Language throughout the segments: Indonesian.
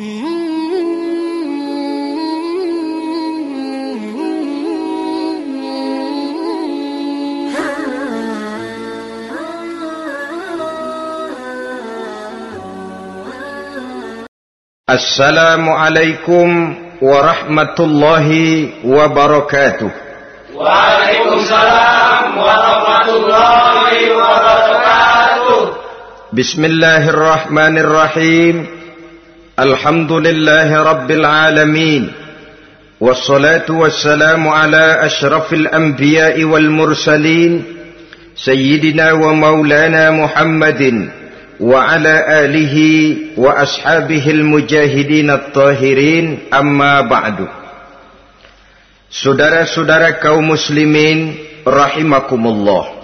Assalamualaikum warahmatullahi wabarakatuh. Waalaikumsalam warahmatullahi wabarakatuh. Bismillahirrahmanirrahim. Alhamdulillahi rabbil alamin. Wassalatu wassalamu ala ashrafil anbiya'i wal mursalin. Sayyidina wa maulana Muhammadin. وعلى آله وأصحابه المجاهدين الطاهرين أما بعد. Saudara-saudara kaum muslimin rahimakumullah.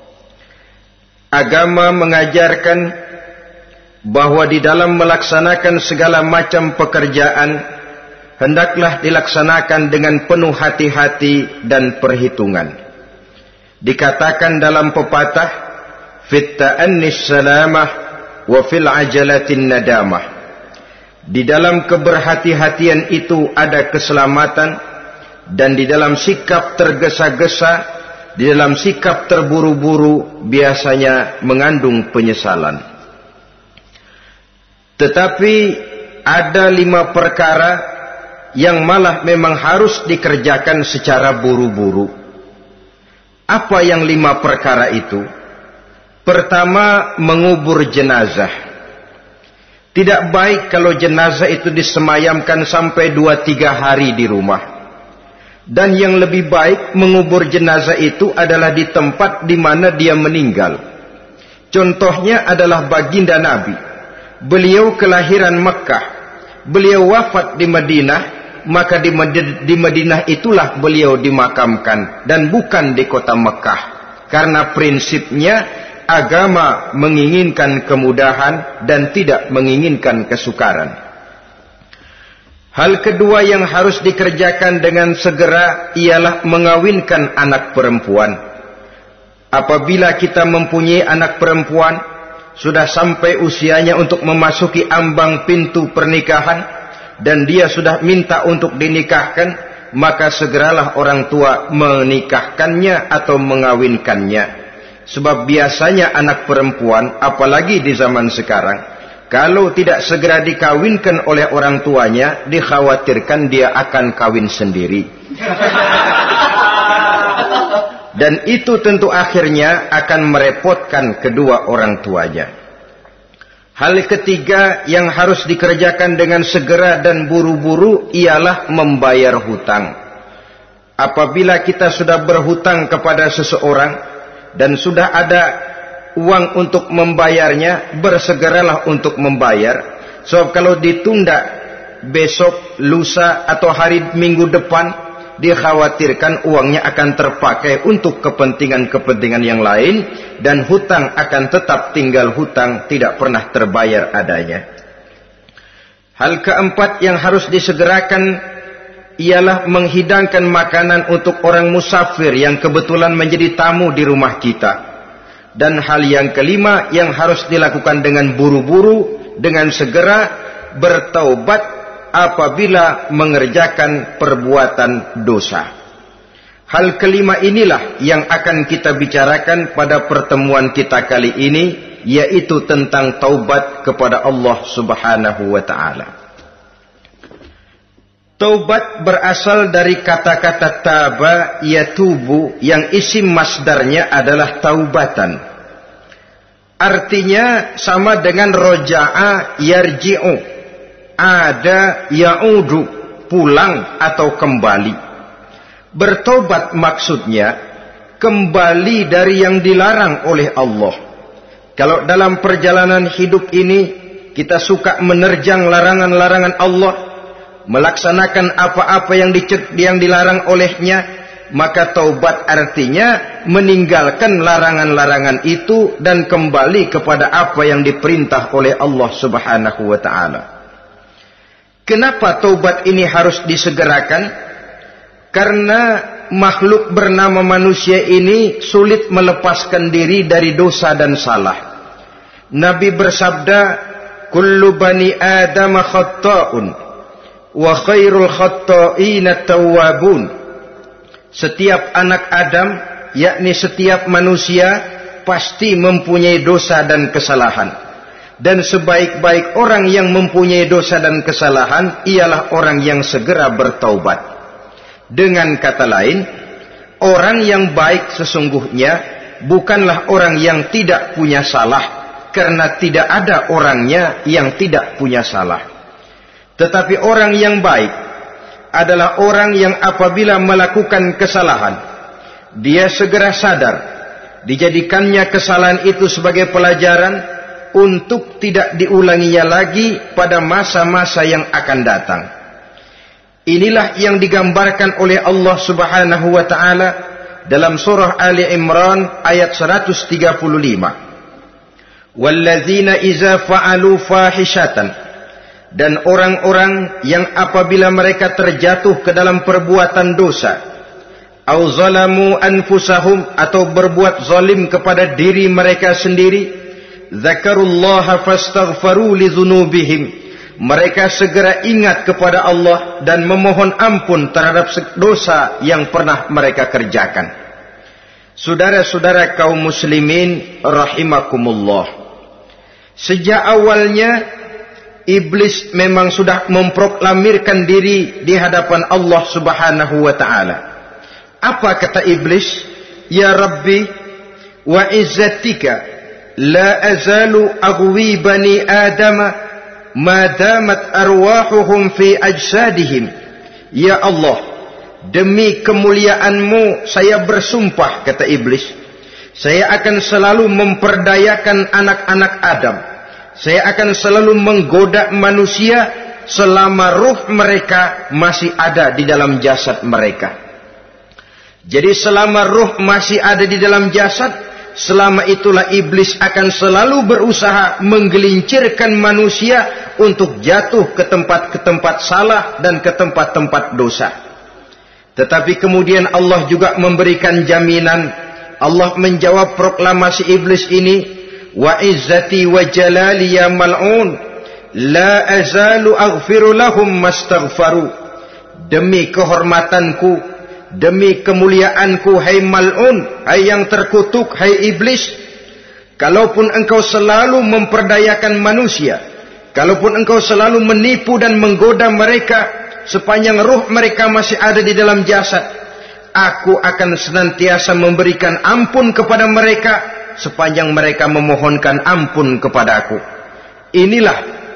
Agama mengajarkan bahwa di dalam melaksanakan segala macam pekerjaan hendaklah dilaksanakan dengan penuh hati-hati dan perhitungan. Dikatakan dalam pepatah, fit ta'annis salamah wa fil ajalatin nadamah. Di dalam keberhati-hatian itu ada keselamatan, dan di dalam sikap tergesa-gesa, di dalam sikap terburu-buru biasanya mengandung penyesalan. Tetapi ada 5 perkara yang malah memang harus dikerjakan secara buru-buru. Apa yang 5 perkara itu? Pertama, mengubur jenazah. Tidak baik kalau jenazah itu disemayamkan sampai 2-3 hari di rumah. Dan yang lebih baik mengubur jenazah itu adalah di tempat di mana dia meninggal. Contohnya adalah baginda Nabi. Beliau kelahiran Mekah. Beliau wafat di Madinah, maka di Madinah itulah beliau dimakamkan dan bukan di kota Mekah. Karena prinsipnya agama menginginkan kemudahan dan tidak menginginkan kesukaran. Hal kedua yang harus dikerjakan dengan segera ialah mengawinkan anak perempuan. Apabila kita mempunyai anak perempuan, sudah sampai usianya untuk memasuki ambang pintu pernikahan, dan dia sudah minta untuk dinikahkan, maka segeralah orang tua menikahkannya atau mengawinkannya. Sebab biasanya anak perempuan, apalagi di zaman sekarang, kalau tidak segera dikawinkan oleh orang tuanya, dikhawatirkan dia akan kawin sendiri. Dan itu tentu akhirnya akan merepotkan kedua orang tuanya. Hal ketiga yang harus dikerjakan dengan segera dan buru-buru ialah membayar hutang. Apabila kita sudah berhutang kepada seseorang dan sudah ada uang untuk membayarnya, bersegeralah untuk membayar. Sebab kalau ditunda besok, lusa atau hari minggu depan, dikhawatirkan uangnya akan terpakai untuk kepentingan-kepentingan yang lain, dan hutang akan tetap tinggal hutang, tidak pernah terbayar adanya. Hal keempat yang harus disegerakan ialah menghidangkan makanan untuk orang musafir yang kebetulan menjadi tamu di rumah kita. Dan hal yang kelima yang harus dilakukan dengan buru-buru, dengan segera, bertaubat apabila mengerjakan perbuatan dosa. Hal kelima inilah yang akan kita bicarakan pada pertemuan kita kali ini, yaitu tentang taubat kepada Allah Subhanahu wa ta'ala. Taubat berasal dari kata-kata taba yatubu, yang isim masdarnya adalah taubatan. Artinya sama dengan roja'a yarji'u, ada ya'udu, pulang atau kembali. Bertobat maksudnya kembali dari yang dilarang oleh Allah. Kalau dalam perjalanan hidup ini kita suka menerjang larangan-larangan Allah, melaksanakan apa-apa yang dilarang olehnya, maka taubat artinya meninggalkan larangan-larangan itu dan kembali kepada apa yang diperintah oleh Allah Subhanahu wa ta'ala. Kenapa taubat ini harus disegerakan? Karena makhluk bernama manusia ini sulit melepaskan diri dari dosa dan salah. Nabi bersabda, kullu bani Adam khatta'un wa khairul khatta'ina tawwabun. Setiap anak Adam, yakni setiap manusia, pasti mempunyai dosa dan kesalahan. Dan sebaik-baik orang yang mempunyai dosa dan kesalahan ialah orang yang segera bertaubat. Dengan kata lain, orang yang baik sesungguhnya bukanlah orang yang tidak punya salah, karena tidak ada orangnya yang tidak punya salah. Tetapi orang yang baik adalah orang yang apabila melakukan kesalahan, dia segera sadar, dijadikannya kesalahan itu sebagai pelajaran untuk tidak diulanginya lagi pada masa-masa yang akan datang. Inilah yang digambarkan oleh Allah Subhanahu wa taala dalam surah Ali Imran ayat 135. Walladzina iza fa'alu fahishatan, dan orang-orang yang apabila mereka terjatuh ke dalam perbuatan dosa, au zalamu anfusahum, atau berbuat zalim kepada diri mereka sendiri, zakarullaha fastaghfaru lidzunubihim, mereka segera ingat kepada Allah dan memohon ampun terhadap dosa yang pernah mereka kerjakan. Saudara-saudara kaum muslimin rahimakumullah, sejak awalnya iblis memang sudah memproklamirkan diri di hadapan Allah Subhanahu wa taala. Apa kata iblis? Ya Rabbi wa izzatika la azalu aghwi bani Adam ma damat arwahuhum fi ajsadihim. Ya Allah, demi kemuliaan-Mu saya bersumpah, kata iblis, saya akan selalu memperdayakan anak-anak Adam. Saya akan selalu menggoda manusia selama ruh mereka masih ada di dalam jasad mereka. Jadi selama ruh masih ada di dalam jasad, selama itulah iblis akan selalu berusaha menggelincirkan manusia untuk jatuh ke tempat salah dan ke tempat-tempat dosa. Tetapi kemudian Allah juga memberikan jaminan. Allah menjawab proklamasi iblis ini, wa izzati wa jalali ya mal'un la azalu aghfiru lahum mastaghfaru. Demi kehormatanku, demi kemuliaanku, hai mal'un, hai yang terkutuk, hai iblis, kalaupun engkau selalu memperdayakan manusia, kalaupun engkau selalu menipu dan menggoda mereka sepanjang ruh mereka masih ada di dalam jasad, aku akan senantiasa memberikan ampun kepada mereka sepanjang mereka memohonkan ampun kepadaku. Inilah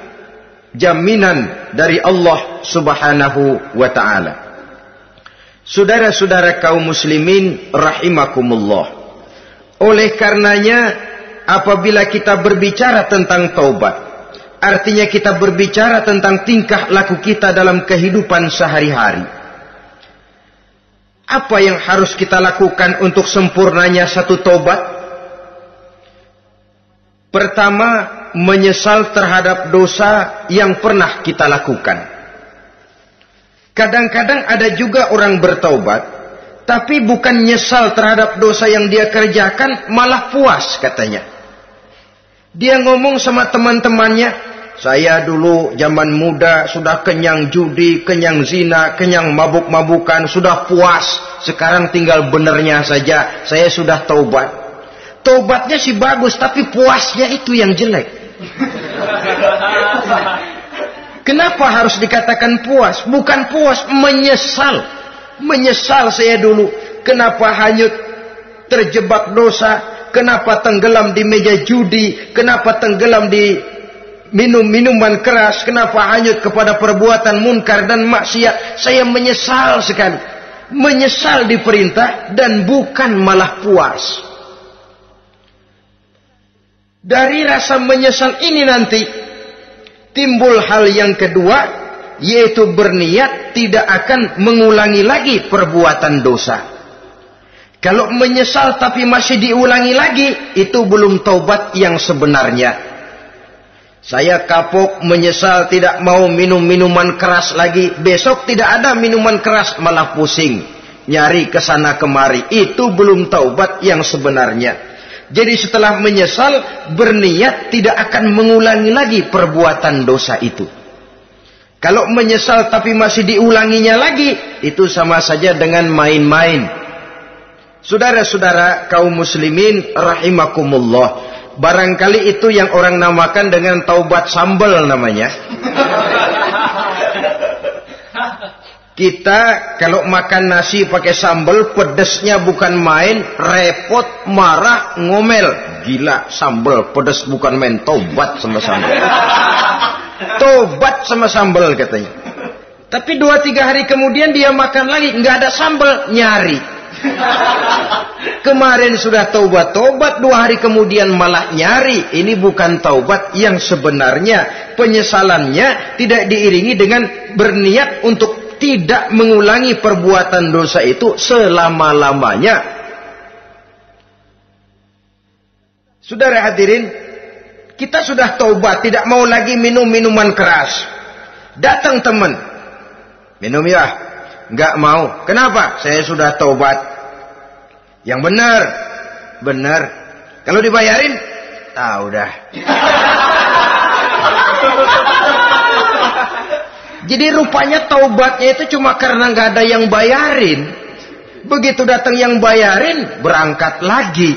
jaminan dari Allah Subhanahu wa ta'ala. Saudara-saudara kaum muslimin rahimakumullah, oleh karenanya apabila kita berbicara tentang taubat, artinya kita berbicara tentang tingkah laku kita dalam kehidupan sehari-hari. Apa yang harus kita lakukan untuk sempurnanya satu taubat? Pertama, menyesal terhadap dosa yang pernah kita lakukan. Kadang-kadang ada juga orang bertaubat, tapi bukan nyesal terhadap dosa yang dia kerjakan, malah puas katanya. Dia ngomong sama teman-temannya, saya dulu zaman muda sudah kenyang judi, kenyang zina, kenyang mabuk-mabukan, sudah puas. Sekarang tinggal benernya saja, saya sudah taubat. Taubatnya sih bagus, tapi puasnya itu yang jelek. Kenapa harus dikatakan puas? Bukan puas, menyesal. Menyesal saya dulu. Kenapa hanyut terjebak dosa? Kenapa tenggelam di meja judi? Kenapa tenggelam di minum-minuman keras? Kenapa hanyut kepada perbuatan munkar dan maksiat? Saya menyesal sekali. Menyesal diperintah dan bukan malah puas. Dari rasa menyesal ini nanti timbul hal yang kedua, yaitu berniat tidak akan mengulangi lagi perbuatan dosa. Kalau menyesal tapi masih diulangi lagi, itu belum taubat yang sebenarnya. Saya kapok, menyesal, tidak mau minum minuman keras lagi. Besok tidak ada minuman keras, malah pusing, nyari kesana kemari. Itu belum taubat yang sebenarnya. Jadi setelah menyesal, berniat tidak akan mengulangi lagi perbuatan dosa itu. Kalau menyesal tapi masih diulanginya lagi, itu sama saja dengan main-main. Saudara-saudara kaum muslimin rahimakumullah, barangkali itu yang orang namakan dengan taubat sambal namanya. Kita kalau makan nasi pakai sambal, pedesnya bukan main, repot, marah, ngomel. Gila, sambal pedes bukan main, tobat sama sambal. Tobat sama sambal katanya. Tapi 2-3 hari kemudian dia makan lagi, nggak ada sambal, nyari. Kemarin sudah tobat, 2 hari kemudian malah nyari. Ini bukan taubat yang sebenarnya. Penyesalannya tidak diiringi dengan berniat untuk tidak mengulangi perbuatan dosa itu selama-lamanya. Saudara hadirin, kita sudah taubat, tidak mau lagi minum minuman keras. Datang teman, minum ya? Nggak mau. Kenapa? Saya sudah taubat. Yang benar, benar. Kalau dibayarin, tahu dah. Jadi rupanya taubatnya itu cuma karena nggak ada yang bayarin. Begitu datang yang bayarin, berangkat lagi.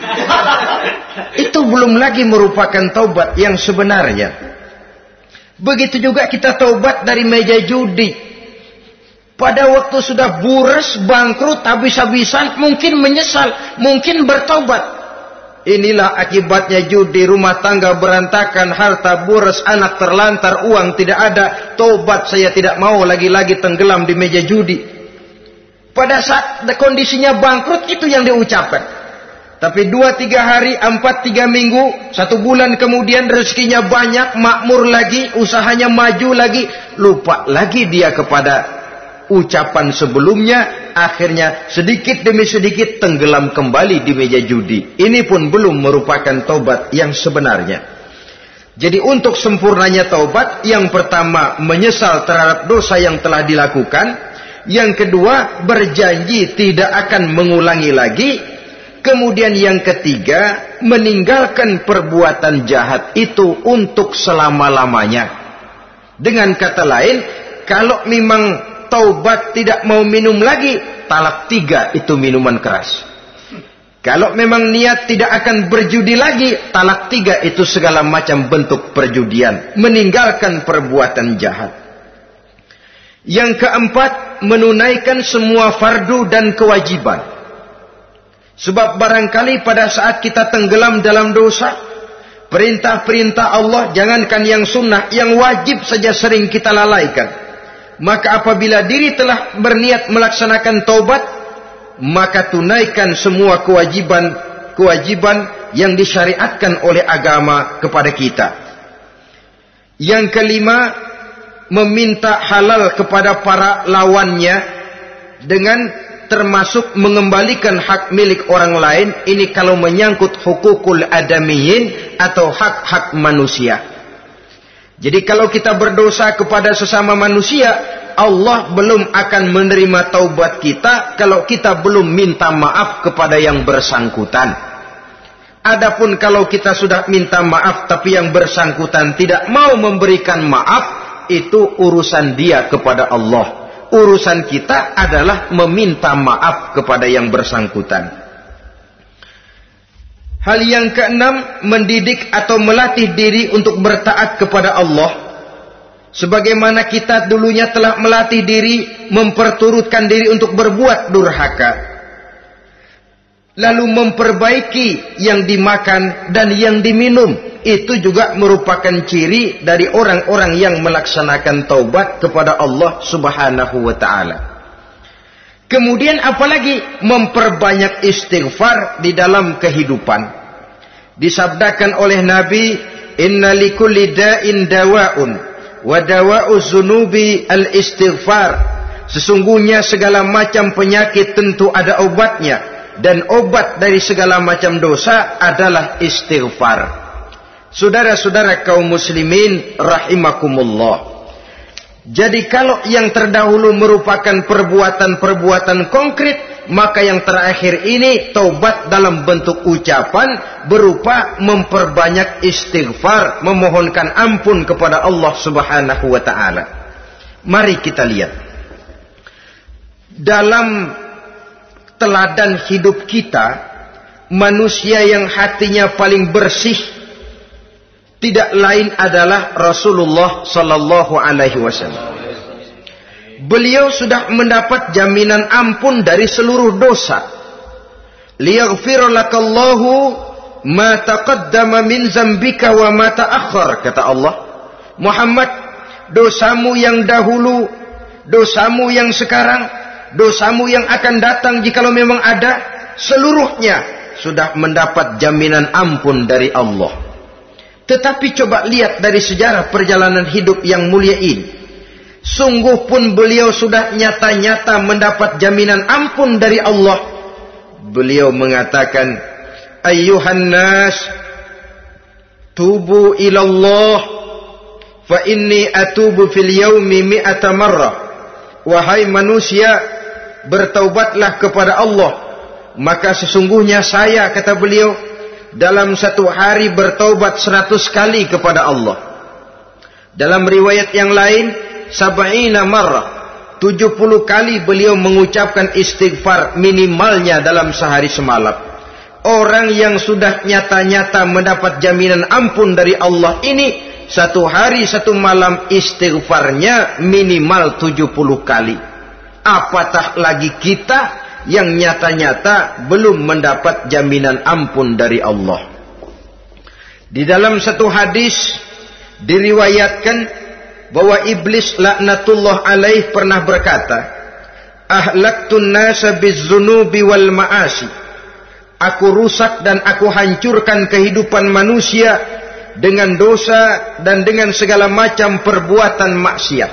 Itu belum lagi merupakan taubat yang sebenarnya. Begitu juga kita taubat dari meja judi. Pada waktu sudah bures, bangkrut, habis-habisan, mungkin menyesal, mungkin bertaubat. Inilah akibatnya judi, rumah tangga berantakan, harta bures, anak terlantar, uang tidak ada. Taubat, saya tidak mau lagi-lagi tenggelam di meja judi. Pada saat kondisinya bangkrut, itu yang diucapkan. Tapi 2-3 hari, 4-3 minggu, 1 bulan kemudian rezekinya banyak, makmur lagi, usahanya maju lagi, lupa lagi dia kepada ucapan sebelumnya, akhirnya sedikit demi sedikit tenggelam kembali di meja judi. Ini pun belum merupakan taubat yang sebenarnya. Jadi untuk sempurnanya taubat, yang pertama menyesal terhadap dosa yang telah dilakukan, yang kedua berjanji tidak akan mengulangi lagi, kemudian yang ketiga meninggalkan perbuatan jahat itu untuk selama-lamanya. Dengan kata lain, kalau memang taubat tidak mau minum lagi, talak 3 itu minuman keras. Kalau memang niat tidak akan berjudi lagi, talak 3 itu segala macam bentuk perjudian, meninggalkan perbuatan jahat. Yang keempat, menunaikan semua fardu dan kewajiban. Sebab barangkali pada saat kita tenggelam dalam dosa, perintah-perintah Allah, jangankan yang sunnah, yang wajib saja sering kita lalaikan. Maka apabila diri telah berniat melaksanakan taubat, maka tunaikan semua kewajiban yang disyariatkan oleh agama kepada kita. Yang kelima, meminta halal kepada para lawannya dengan termasuk mengembalikan hak milik orang lain. Ini kalau menyangkut hukukul adamiyin atau hak-hak manusia. Jadi kalau kita berdosa kepada sesama manusia, Allah belum akan menerima taubat kita kalau kita belum minta maaf kepada yang bersangkutan. Adapun kalau kita sudah minta maaf tapi yang bersangkutan tidak mau memberikan maaf, itu urusan dia kepada Allah. Urusan kita adalah meminta maaf kepada yang bersangkutan. Hal yang keenam, mendidik atau melatih diri untuk bertaat kepada Allah. Sebagaimana kita dulunya telah melatih diri, memperturutkan diri untuk berbuat durhaka. Lalu memperbaiki yang dimakan dan yang diminum. Itu juga merupakan ciri dari orang-orang yang melaksanakan taubat kepada Allah Subhanahu wa ta'ala. Kemudian apalagi memperbanyak istighfar di dalam kehidupan. Disabdakan oleh Nabi, inna likulli da'in dawa'un wa dawa'u zunubi al-istighfar. Sesungguhnya segala macam penyakit tentu ada obatnya, dan obat dari segala macam dosa adalah istighfar. Saudara-saudara kaum muslimin rahimakumullah. Jadi kalau yang terdahulu merupakan perbuatan-perbuatan konkret, maka yang terakhir ini taubat dalam bentuk ucapan berupa memperbanyak istighfar, memohonkan ampun kepada Allah Subhanahu wa taala. Mari kita lihat dalam teladan hidup kita, manusia yang hatinya paling bersih tidak lain adalah Rasulullah sallallahu alaihi wasallam. Beliau sudah mendapat jaminan ampun dari seluruh dosa. Liyaghfir lakallahu ma taqaddama min zambika wa ma ta'akhkhar, kata Allah. Muhammad, dosamu yang dahulu, dosamu yang sekarang, dosamu yang akan datang jikalau memang ada, seluruhnya sudah mendapat jaminan ampun dari Allah. Tetapi coba lihat dari sejarah perjalanan hidup yang mulia ini. Sungguh pun beliau sudah nyata-nyata mendapat jaminan ampun dari Allah. Beliau mengatakan, ayyuhan nas, tubu ilallah, fa inni atubu fil yaumi mi'ata marrah. Wahai manusia, bertaubatlah kepada Allah, maka sesungguhnya saya, kata beliau, dalam satu hari bertaubat 100 kali kepada Allah. Dalam riwayat yang lain, 70 marrah, 70 kali beliau mengucapkan istighfar minimalnya dalam sehari semalam. Orang yang sudah nyata-nyata mendapat jaminan ampun dari Allah ini, satu hari satu malam istighfarnya minimal 70 kali. Apatah lagi kita yang nyata-nyata belum mendapat jaminan ampun dari Allah. Di dalam satu hadis diriwayatkan bahwa iblis laknatullah alaih pernah berkata, ahlaktun nasa bizzunubi wal ma'asi. Aku rusak dan aku hancurkan kehidupan manusia dengan dosa dan dengan segala macam perbuatan maksiat.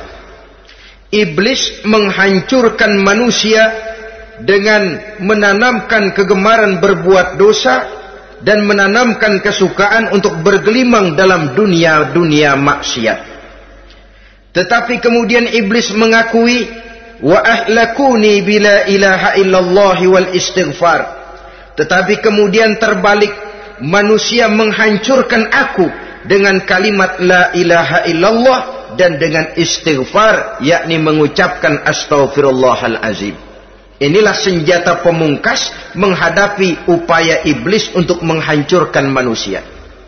Iblis menghancurkan manusia dengan menanamkan kegemaran berbuat dosa dan menanamkan kesukaan untuk bergelimang dalam dunia maksiat. Tetapi kemudian iblis mengakui, wa ahlakuni bila ilaha illallah wal istighfar. Tetapi kemudian terbalik, manusia menghancurkan aku dengan kalimat la ilaha illallah dan dengan istighfar, yakni mengucapkan astaghfirullahalazim. Inilah senjata pemungkas menghadapi upaya iblis untuk menghancurkan manusia.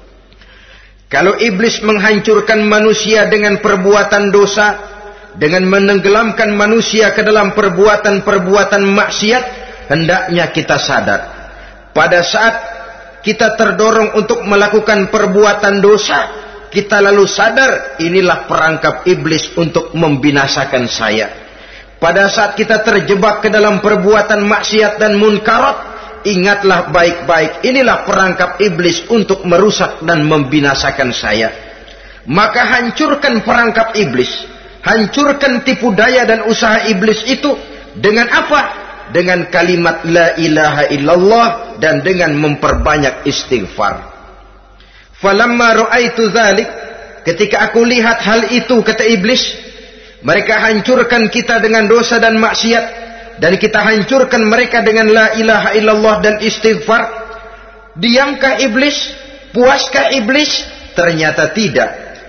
Kalau iblis menghancurkan manusia dengan perbuatan dosa, dengan menenggelamkan manusia ke dalam perbuatan-perbuatan maksiat, hendaknya kita sadar. Pada saat kita terdorong untuk melakukan perbuatan dosa, kita lalu sadar inilah perangkap iblis untuk membinasakan saya. Pada saat kita terjebak ke dalam perbuatan maksiat dan munkarat, ingatlah baik-baik, inilah perangkap iblis untuk merusak dan membinasakan saya. Maka hancurkan perangkap iblis, hancurkan tipu daya dan usaha iblis itu dengan apa? Dengan kalimat la ilaha illallah dan dengan memperbanyak istighfar. Falamma ra'aitu dzalik, ketika aku lihat hal itu, kata iblis, mereka hancurkan kita dengan dosa dan maksiat, dan kita hancurkan mereka dengan la ilaha illallah dan istighfar. Diamkah iblis? Puaskah iblis? Ternyata tidak.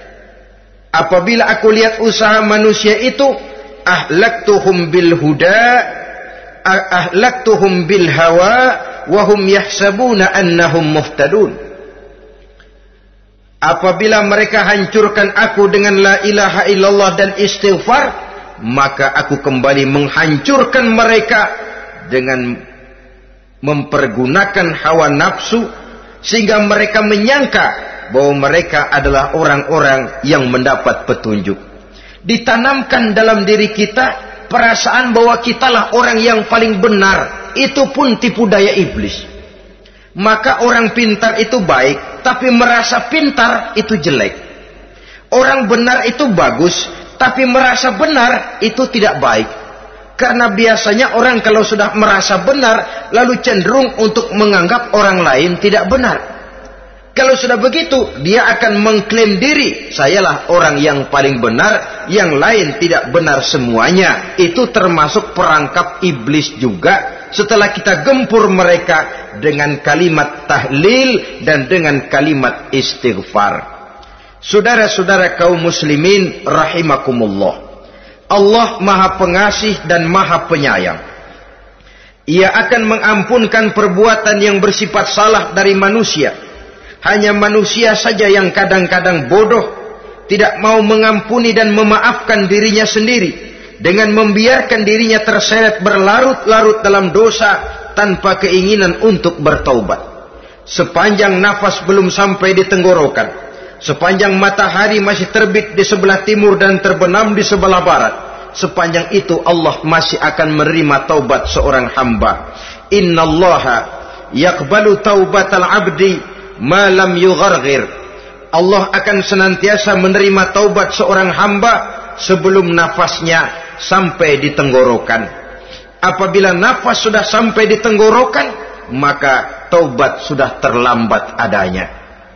Apabila aku lihat usaha manusia itu, ahlaktuhum bil huda, ahlaktuhum bil hawa, wahum yahsabuna annahum muhtadun. Apabila mereka hancurkan aku dengan la ilaha illallah dan istighfar, maka aku kembali menghancurkan mereka dengan mempergunakan hawa nafsu, sehingga mereka menyangka bahwa mereka adalah orang-orang yang mendapat petunjuk. Ditanamkan dalam diri kita perasaan bahwa kitalah orang yang paling benar. Itu pun tipu daya iblis. Maka orang pintar itu baik, tapi merasa pintar itu jelek. Orang benar itu bagus, tapi merasa benar itu tidak baik. Karena biasanya orang kalau sudah merasa benar, lalu cenderung untuk menganggap orang lain tidak benar. Kalau sudah begitu, dia akan mengklaim diri, sayalah orang yang paling benar, yang lain tidak benar semuanya. Itu termasuk perangkap iblis juga. Setelah kita gempur mereka dengan kalimat tahlil dan dengan kalimat istighfar. Saudara-saudara kaum muslimin rahimakumullah. Allah Maha Pengasih dan Maha Penyayang. Ia akan mengampunkan perbuatan yang bersifat salah dari manusia. Hanya manusia saja yang kadang-kadang bodoh, tidak mau mengampuni dan memaafkan dirinya sendiri, dengan membiarkan dirinya terseret berlarut-larut dalam dosa tanpa keinginan untuk bertaubat. Sepanjang nafas belum sampai di tenggorokan, sepanjang matahari masih terbit di sebelah timur dan terbenam di sebelah barat, sepanjang itu Allah masih akan menerima taubat seorang hamba. Innallaha yaqbalu taubatal abdi malam yugharghir. Allah akan senantiasa menerima taubat seorang hamba sebelum nafasnya sampai di tenggorokan. Apabila nafas sudah sampai di tenggorokan, maka taubat sudah terlambat adanya.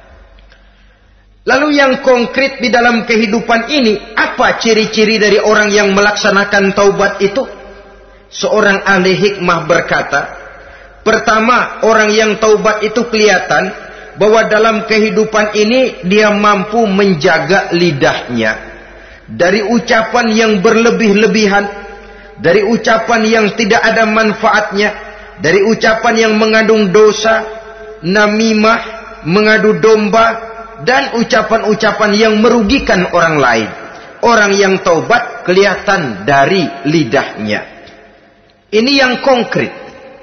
Lalu yang konkret di dalam kehidupan ini, apa ciri-ciri dari orang yang melaksanakan taubat itu? Seorang ahli hikmah berkata, pertama, orang yang taubat itu kelihatan bahwa dalam kehidupan ini dia mampu menjaga lidahnya dari ucapan yang berlebih-lebihan, dari ucapan yang tidak ada manfaatnya, dari ucapan yang mengandung dosa, namimah, mengadu domba, dan ucapan-ucapan yang merugikan orang lain. Orang yang taubat kelihatan dari lidahnya. Ini yang konkret.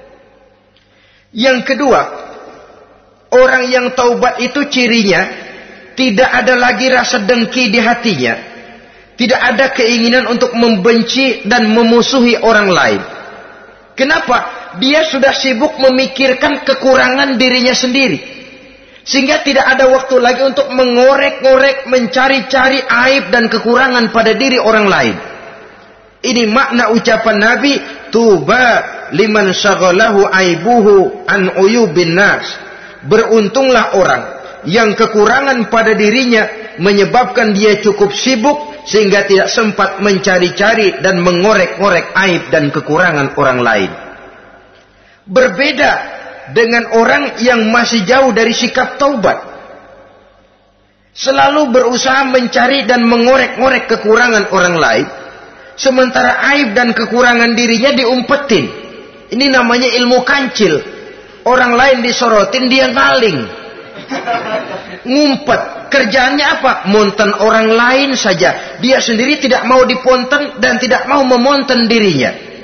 Yang kedua, orang yang taubat itu cirinya tidak ada lagi rasa dengki di hatinya. Tidak ada keinginan untuk membenci dan memusuhi orang lain. Kenapa? Dia sudah sibuk memikirkan kekurangan dirinya sendiri. Sehingga tidak ada waktu lagi untuk mengorek-ngorek, mencari-cari aib dan kekurangan pada diri orang lain. Ini makna ucapan Nabi, tuba liman syaghalahu aibuhu an uyubin nas. Beruntunglah orang yang kekurangan pada dirinya menyebabkan dia cukup sibuk sehingga tidak sempat mencari-cari dan mengorek-ngorek aib dan kekurangan orang lain. Berbeda dengan orang yang masih jauh dari sikap taubat. Selalu berusaha mencari dan mengorek-ngorek kekurangan orang lain, sementara aib dan kekurangan dirinya diumpetin. Ini namanya ilmu kancil. Orang lain disorotin, dia ngaling, ngumpet. Kerjaannya apa? Monten orang lain saja. Dia sendiri tidak mau diponten dan tidak mau memonten dirinya.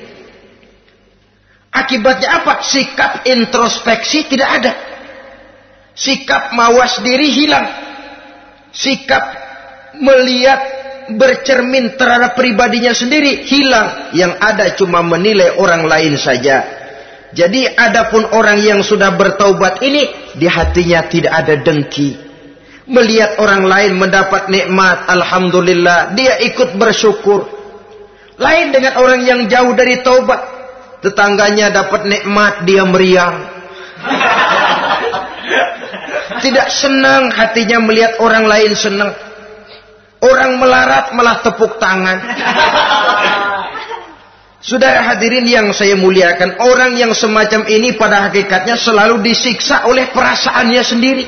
Akibatnya apa? Sikap introspeksi tidak ada. Sikap mawas diri hilang. Sikap melihat, bercermin terhadap pribadinya sendiri hilang. Yang ada cuma menilai orang lain saja. Jadi adapun orang yang sudah bertaubat ini, di hatinya tidak ada dengki. Melihat orang lain mendapat nikmat, alhamdulillah, dia ikut bersyukur. Lain dengan orang yang jauh dari taubat. Tetangganya dapat nikmat, dia meriang. Tidak senang hatinya melihat orang lain senang. Orang melarat malah tepuk tangan. Saudara hadirin yang saya muliakan, orang yang semacam ini pada hakikatnya selalu disiksa oleh perasaannya sendiri.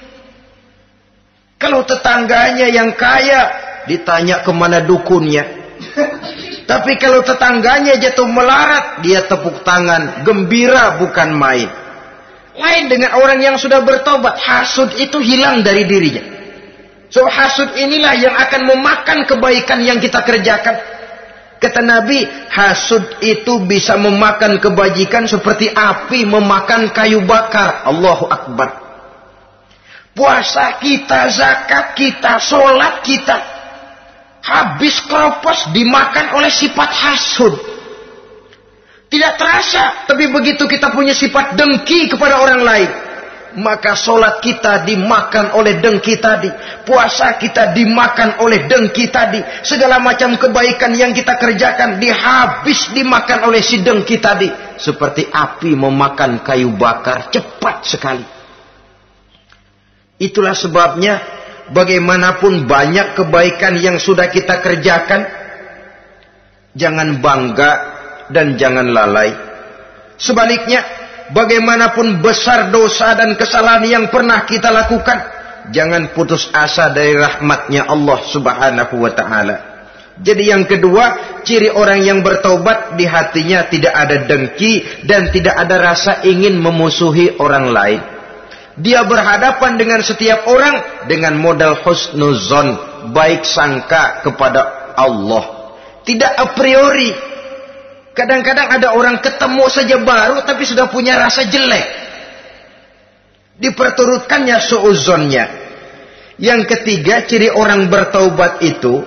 Kalau tetangganya yang kaya, ditanya kemana dukunnya. Tapi kalau tetangganya jatuh melarat, dia tepuk tangan, gembira bukan main. Lain dengan orang yang sudah bertobat, hasud itu hilang dari dirinya. So hasud inilah yang akan memakan kebaikan yang kita kerjakan. Kata Nabi, hasud itu bisa memakan kebajikan seperti api memakan kayu bakar. Allahu Akbar. Puasa kita, zakat kita, sholat kita, habis keropos dimakan oleh sifat hasud. Tidak terasa, tapi begitu kita punya sifat dengki kepada orang lain, maka sholat kita dimakan oleh dengki tadi, puasa kita dimakan oleh dengki tadi, segala macam kebaikan yang kita kerjakan dihabis dimakan oleh si dengki tadi, seperti api memakan kayu bakar, cepat sekali. Itulah sebabnya bagaimanapun banyak kebaikan yang sudah kita kerjakan, jangan bangga dan jangan lalai. Sebaliknya, bagaimanapun besar dosa dan kesalahan yang pernah kita lakukan, jangan putus asa dari rahmatnya Allah Subhanahu wa ta'ala. Jadi yang kedua, ciri orang yang bertaubat, di hatinya tidak ada dengki dan tidak ada rasa ingin memusuhi orang lain. Dia berhadapan dengan setiap orang dengan modal husnuzon, baik sangka kepada Allah. Tidak a priori. Kadang-kadang ada orang ketemu saja baru tapi sudah punya rasa jelek. Diperturutkannya suuzonnya. Yang ketiga, ciri orang bertaubat itu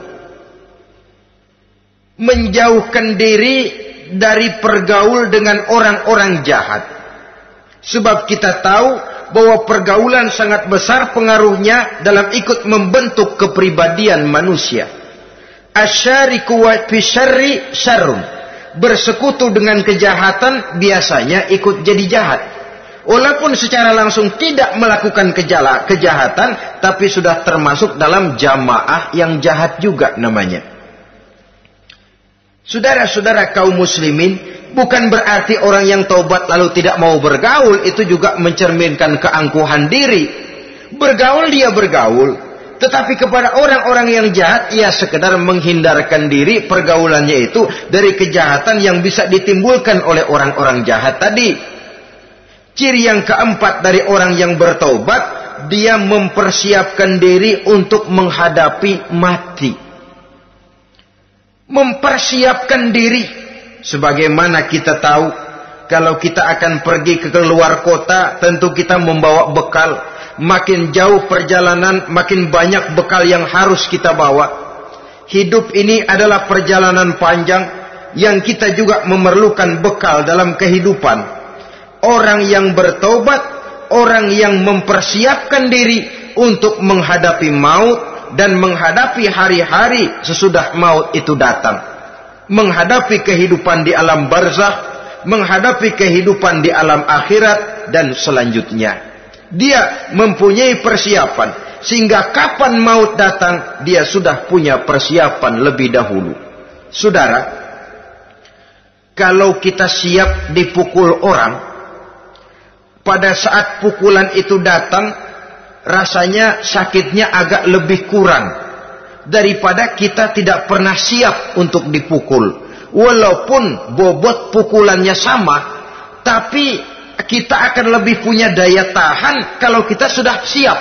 menjauhkan diri dari pergaul dengan orang-orang jahat. Sebab kita tahu bahwa pergaulan sangat besar pengaruhnya dalam ikut membentuk kepribadian manusia. Asyariku wa fi syarri syarrun. Bersekutu dengan kejahatan biasanya ikut jadi jahat. Walaupun secara langsung tidak melakukan kejahatan, tapi sudah termasuk dalam jamaah yang jahat juga namanya. Saudara-saudara kaum muslimin, bukan berarti orang yang taubat lalu tidak mau bergaul itu juga mencerminkan keangkuhan diri. Bergaul dia bergaul, tetapi kepada orang-orang yang jahat ia sekedar menghindarkan diri pergaulannya itu dari kejahatan yang bisa ditimbulkan oleh orang-orang jahat tadi. Ciri yang keempat dari orang yang bertaubat, dia mempersiapkan diri untuk menghadapi mati. Mempersiapkan diri. Sebagaimana kita tahu, kalau kita akan pergi ke luar kota, tentu kita membawa bekal. Makin jauh perjalanan, makin banyak bekal yang harus kita bawa. Hidup ini adalah perjalanan panjang yang kita juga memerlukan bekal dalam kehidupan. Orang yang bertobat, orang yang mempersiapkan diri untuk menghadapi maut dan menghadapi hari-hari sesudah maut itu datang. Menghadapi kehidupan di alam barzakh, menghadapi kehidupan di alam akhirat dan selanjutnya. Dia mempunyai persiapan sehingga kapan maut datang dia sudah punya persiapan lebih dahulu. Saudara, kalau kita siap dipukul orang, pada saat pukulan itu datang, rasanya sakitnya agak lebih kurang daripada kita tidak pernah siap untuk dipukul. Walaupun bobot pukulannya sama, tapi kita akan lebih punya daya tahan kalau kita sudah siap.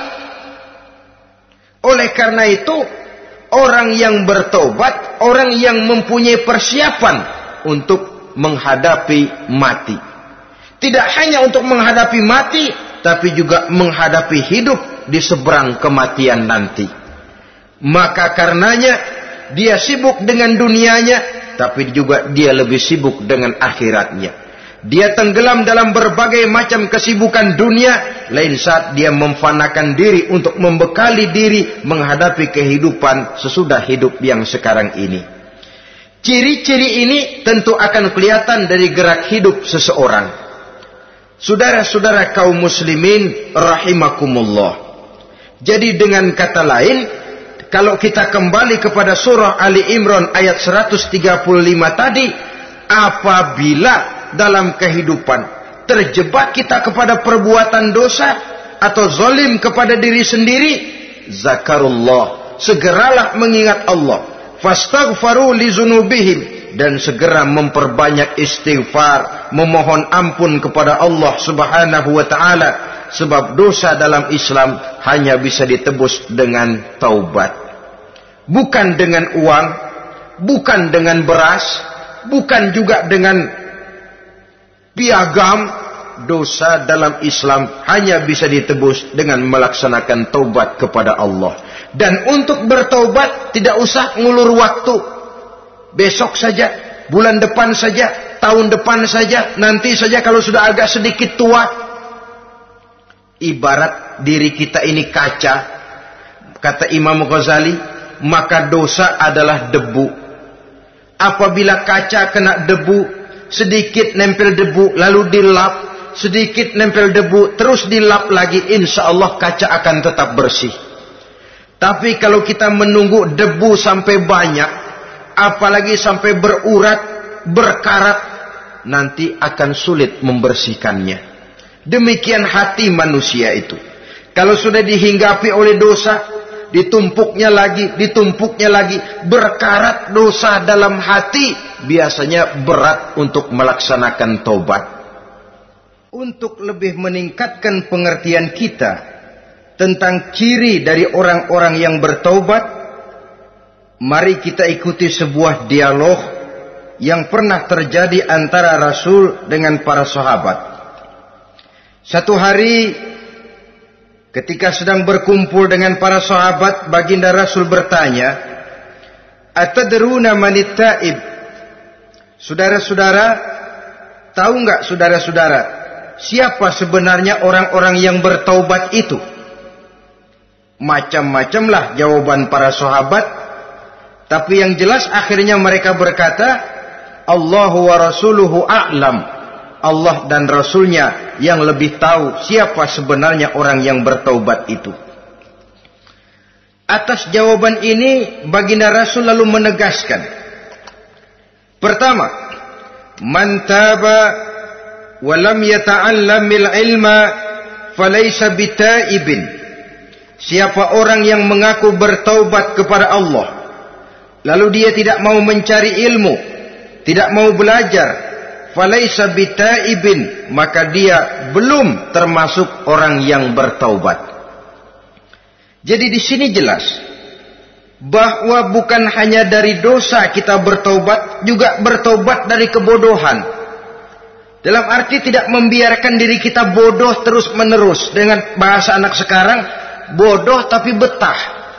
Oleh karena itu, orang yang bertobat, orang yang mempunyai persiapan untuk menghadapi mati. Tidak hanya untuk menghadapi mati, tapi juga menghadapi hidup di seberang kematian nanti. Maka karenanya dia sibuk dengan dunianya, tapi juga dia lebih sibuk dengan akhiratnya. Dia tenggelam dalam berbagai macam kesibukan dunia, lain saat dia memfanakan diri untuk membekali diri menghadapi kehidupan sesudah hidup yang sekarang ini. Ciri-ciri ini tentu akan kelihatan dari gerak hidup seseorang. Saudara-saudara kaum muslimin rahimakumullah. Jadi dengan kata lain, kalau kita kembali kepada surah Ali Imran ayat 135 tadi, apabila dalam kehidupan terjebak kita kepada perbuatan dosa atau zalim kepada diri sendiri, zakarullah, segeralah mengingat Allah, fastaghfaru li dzunubihim, dan segera memperbanyak istighfar, memohon ampun kepada Allah Subhanahu wa ta'ala. Sebab dosa dalam Islam hanya bisa ditebus dengan taubat. Bukan dengan uang, bukan dengan beras, bukan juga dengan piagam. Dosa dalam Islam hanya bisa ditebus dengan melaksanakan taubat kepada Allah. Dan untuk bertaubat tidak usah ngulur waktu. Besok saja, bulan depan saja, tahun depan saja, nanti saja kalau sudah agak sedikit tua. Ibarat diri kita ini kaca, kata Imam Ghazali, maka dosa adalah debu. Apabila kaca kena debu, sedikit nempel debu, lalu dilap, sedikit nempel debu, terus dilap lagi, insya Allah kaca akan tetap bersih. Tapi kalau kita menunggu debu sampai banyak, apalagi sampai berurat, berkarat, nanti akan sulit membersihkannya. Demikian hati manusia itu. Kalau sudah dihinggapi oleh dosa, ditumpuknya lagi, berkarat dosa dalam hati, biasanya berat untuk melaksanakan taubat. Untuk lebih meningkatkan pengertian kita tentang ciri dari orang-orang yang bertaubat, mari kita ikuti sebuah dialog yang pernah terjadi antara Rasul dengan para sahabat. Satu hari ketika sedang berkumpul dengan para sahabat, baginda Rasul bertanya, "Atadruna manit taib?" Saudara-saudara, tahu enggak saudara-saudara, siapa sebenarnya orang-orang yang bertaubat itu? Macam-macamlah jawaban para sahabat, tapi yang jelas akhirnya mereka berkata, "Allahu wa rasuluhu a'lam." Allah dan Rasulnya yang lebih tahu siapa sebenarnya orang yang bertaubat itu. Atas jawaban ini, baginda Rasul lalu menegaskan. Pertama, man taba wa lam yata'allamil ilma falaysa bitaibin. Siapa orang yang mengaku bertaubat kepada Allah, lalu dia tidak mau mencari ilmu, tidak mau belajar, falaisa bitaibin, maka dia belum termasuk orang yang bertaubat. Jadi di sini jelas bahwa bukan hanya dari dosa kita bertaubat, juga bertaubat dari kebodohan. Dalam arti tidak membiarkan diri kita bodoh terus menerus. Dengan bahasa anak sekarang, bodoh tapi betah.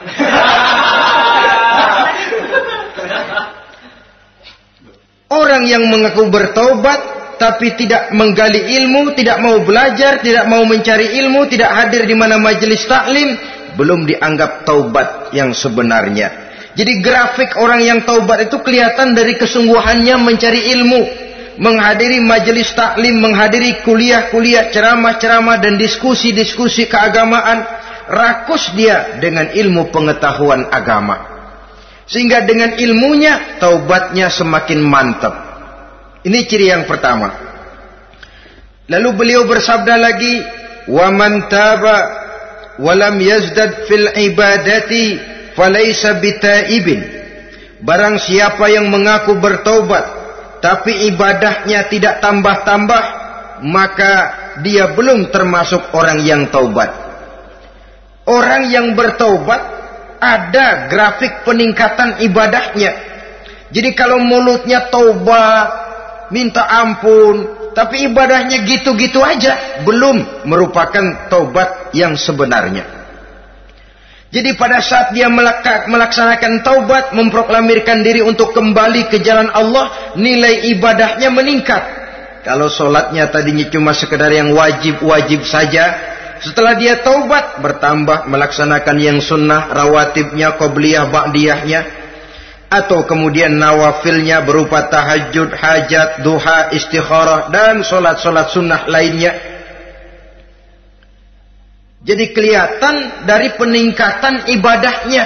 Orang yang mengaku bertaubat tapi tidak menggali ilmu, tidak mau belajar, tidak mau mencari ilmu, tidak hadir di mana majelis taklim, belum dianggap taubat yang sebenarnya. Jadi grafik orang yang taubat itu kelihatan dari kesungguhannya mencari ilmu, menghadiri majelis taklim, menghadiri kuliah-kuliah, ceramah-ceramah dan diskusi-diskusi keagamaan. Rakus dia dengan ilmu pengetahuan agama. Sehingga dengan ilmunya taubatnya semakin mantap. Ini ciri yang pertama. Lalu beliau bersabda lagi, "Wa man taba wa lam yazdad fil ibadati falaysa bitaibin." Barang siapa yang mengaku bertaubat tapi ibadahnya tidak tambah-tambah, maka dia belum termasuk orang yang taubat. Orang yang bertaubat ada grafik peningkatan ibadahnya. Jadi kalau mulutnya taubat, minta ampun, tapi ibadahnya gitu-gitu aja, belum merupakan taubat yang sebenarnya. Jadi pada saat dia melaksanakan taubat, memproklamirkan diri untuk kembali ke jalan Allah, nilai ibadahnya meningkat. Kalau sholatnya tadinya cuma sekedar yang wajib-wajib saja, setelah dia taubat, bertambah melaksanakan yang sunnah, rawatibnya, qobliyah, ba'diyahnya. Atau kemudian nawafilnya berupa tahajud, hajat, duha, istikharah, dan solat-solat sunnah lainnya. Jadi kelihatan dari peningkatan ibadahnya.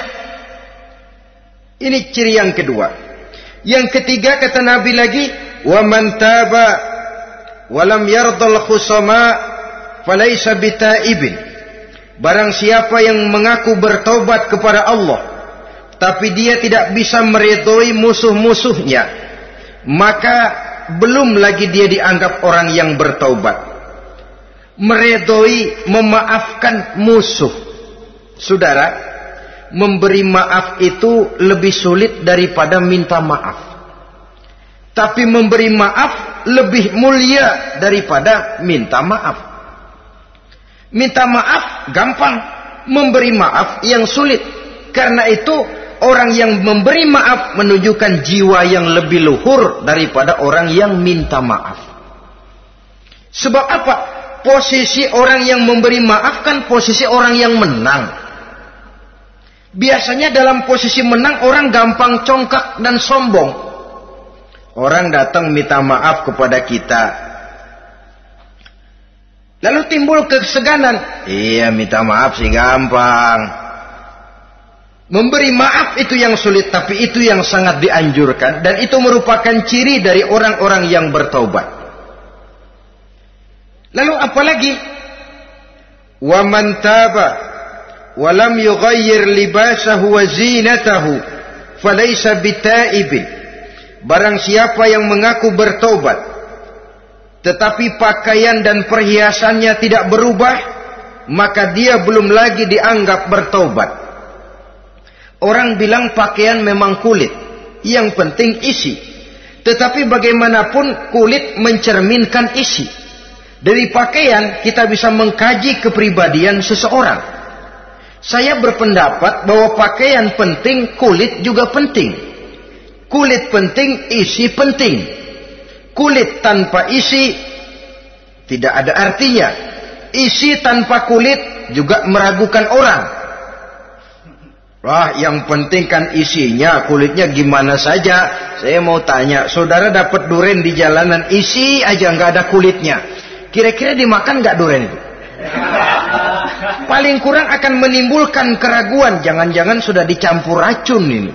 Ini ciri yang kedua. Yang ketiga kata Nabi lagi, "Wa man taba wa lam yardal khusama falaisa bitaibin." Barang siapa yang mengaku bertaubat kepada Allah tapi dia tidak bisa meridhoi musuh-musuhnya, maka belum lagi dia dianggap orang yang bertaubat. Meridhoi, memaafkan musuh. Saudara, memberi maaf itu lebih sulit daripada minta maaf. Tapi memberi maaf lebih mulia daripada minta maaf. Minta maaf gampang, memberi maaf yang sulit. Karena itu orang yang memberi maaf menunjukkan jiwa yang lebih luhur daripada orang yang minta maaf. Sebab apa? Posisi orang yang memberi maaf kan posisi orang yang menang. Biasanya dalam posisi menang orang gampang congkak dan sombong. Orang datang minta maaf kepada kita. Lalu timbul keseganan. Iya, minta maaf sih gampang. Memberi maaf itu yang sulit, tapi itu yang sangat dianjurkan. Dan itu merupakan ciri dari orang-orang yang bertaubat. Lalu apalagi? Wa man taba wa lam yughayyir libasahu wa zinatahu falaysa bitaibin. Barang siapa yang mengaku bertaubat, tetapi pakaian dan perhiasannya tidak berubah, maka dia belum lagi dianggap bertaubat. Orang bilang pakaian memang kulit, yang penting isi. Tetapi bagaimanapun kulit mencerminkan isi. Dari pakaian kita bisa mengkaji kepribadian seseorang. Saya berpendapat bahwa pakaian penting, kulit juga penting. Kulit penting, isi penting. Kulit tanpa isi tidak ada artinya. Isi tanpa kulit juga meragukan orang. Wah, yang penting kan isinya, kulitnya gimana saja. Saya mau tanya, saudara dapat duren di jalanan, isi aja nggak ada kulitnya. Kira-kira dimakan nggak duren itu? Paling kurang akan menimbulkan keraguan. Jangan-jangan sudah dicampur racun ini.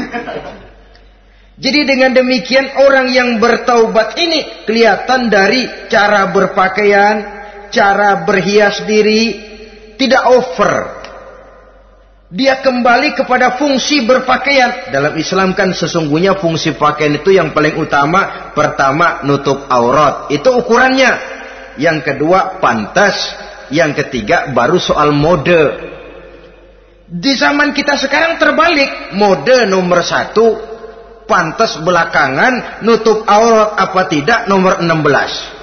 Jadi dengan demikian orang yang bertaubat ini kelihatan dari cara berpakaian, cara berhias diri, tidak over. Dia kembali kepada fungsi berpakaian. Dalam Islam kan sesungguhnya fungsi pakaian itu yang paling utama. Pertama, nutup aurat. Itu ukurannya. Yang kedua, pantas. Yang ketiga, baru soal mode. Di zaman kita sekarang terbalik. Mode nomor 1, pantas belakangan, nutup aurat apa tidak nomor 16.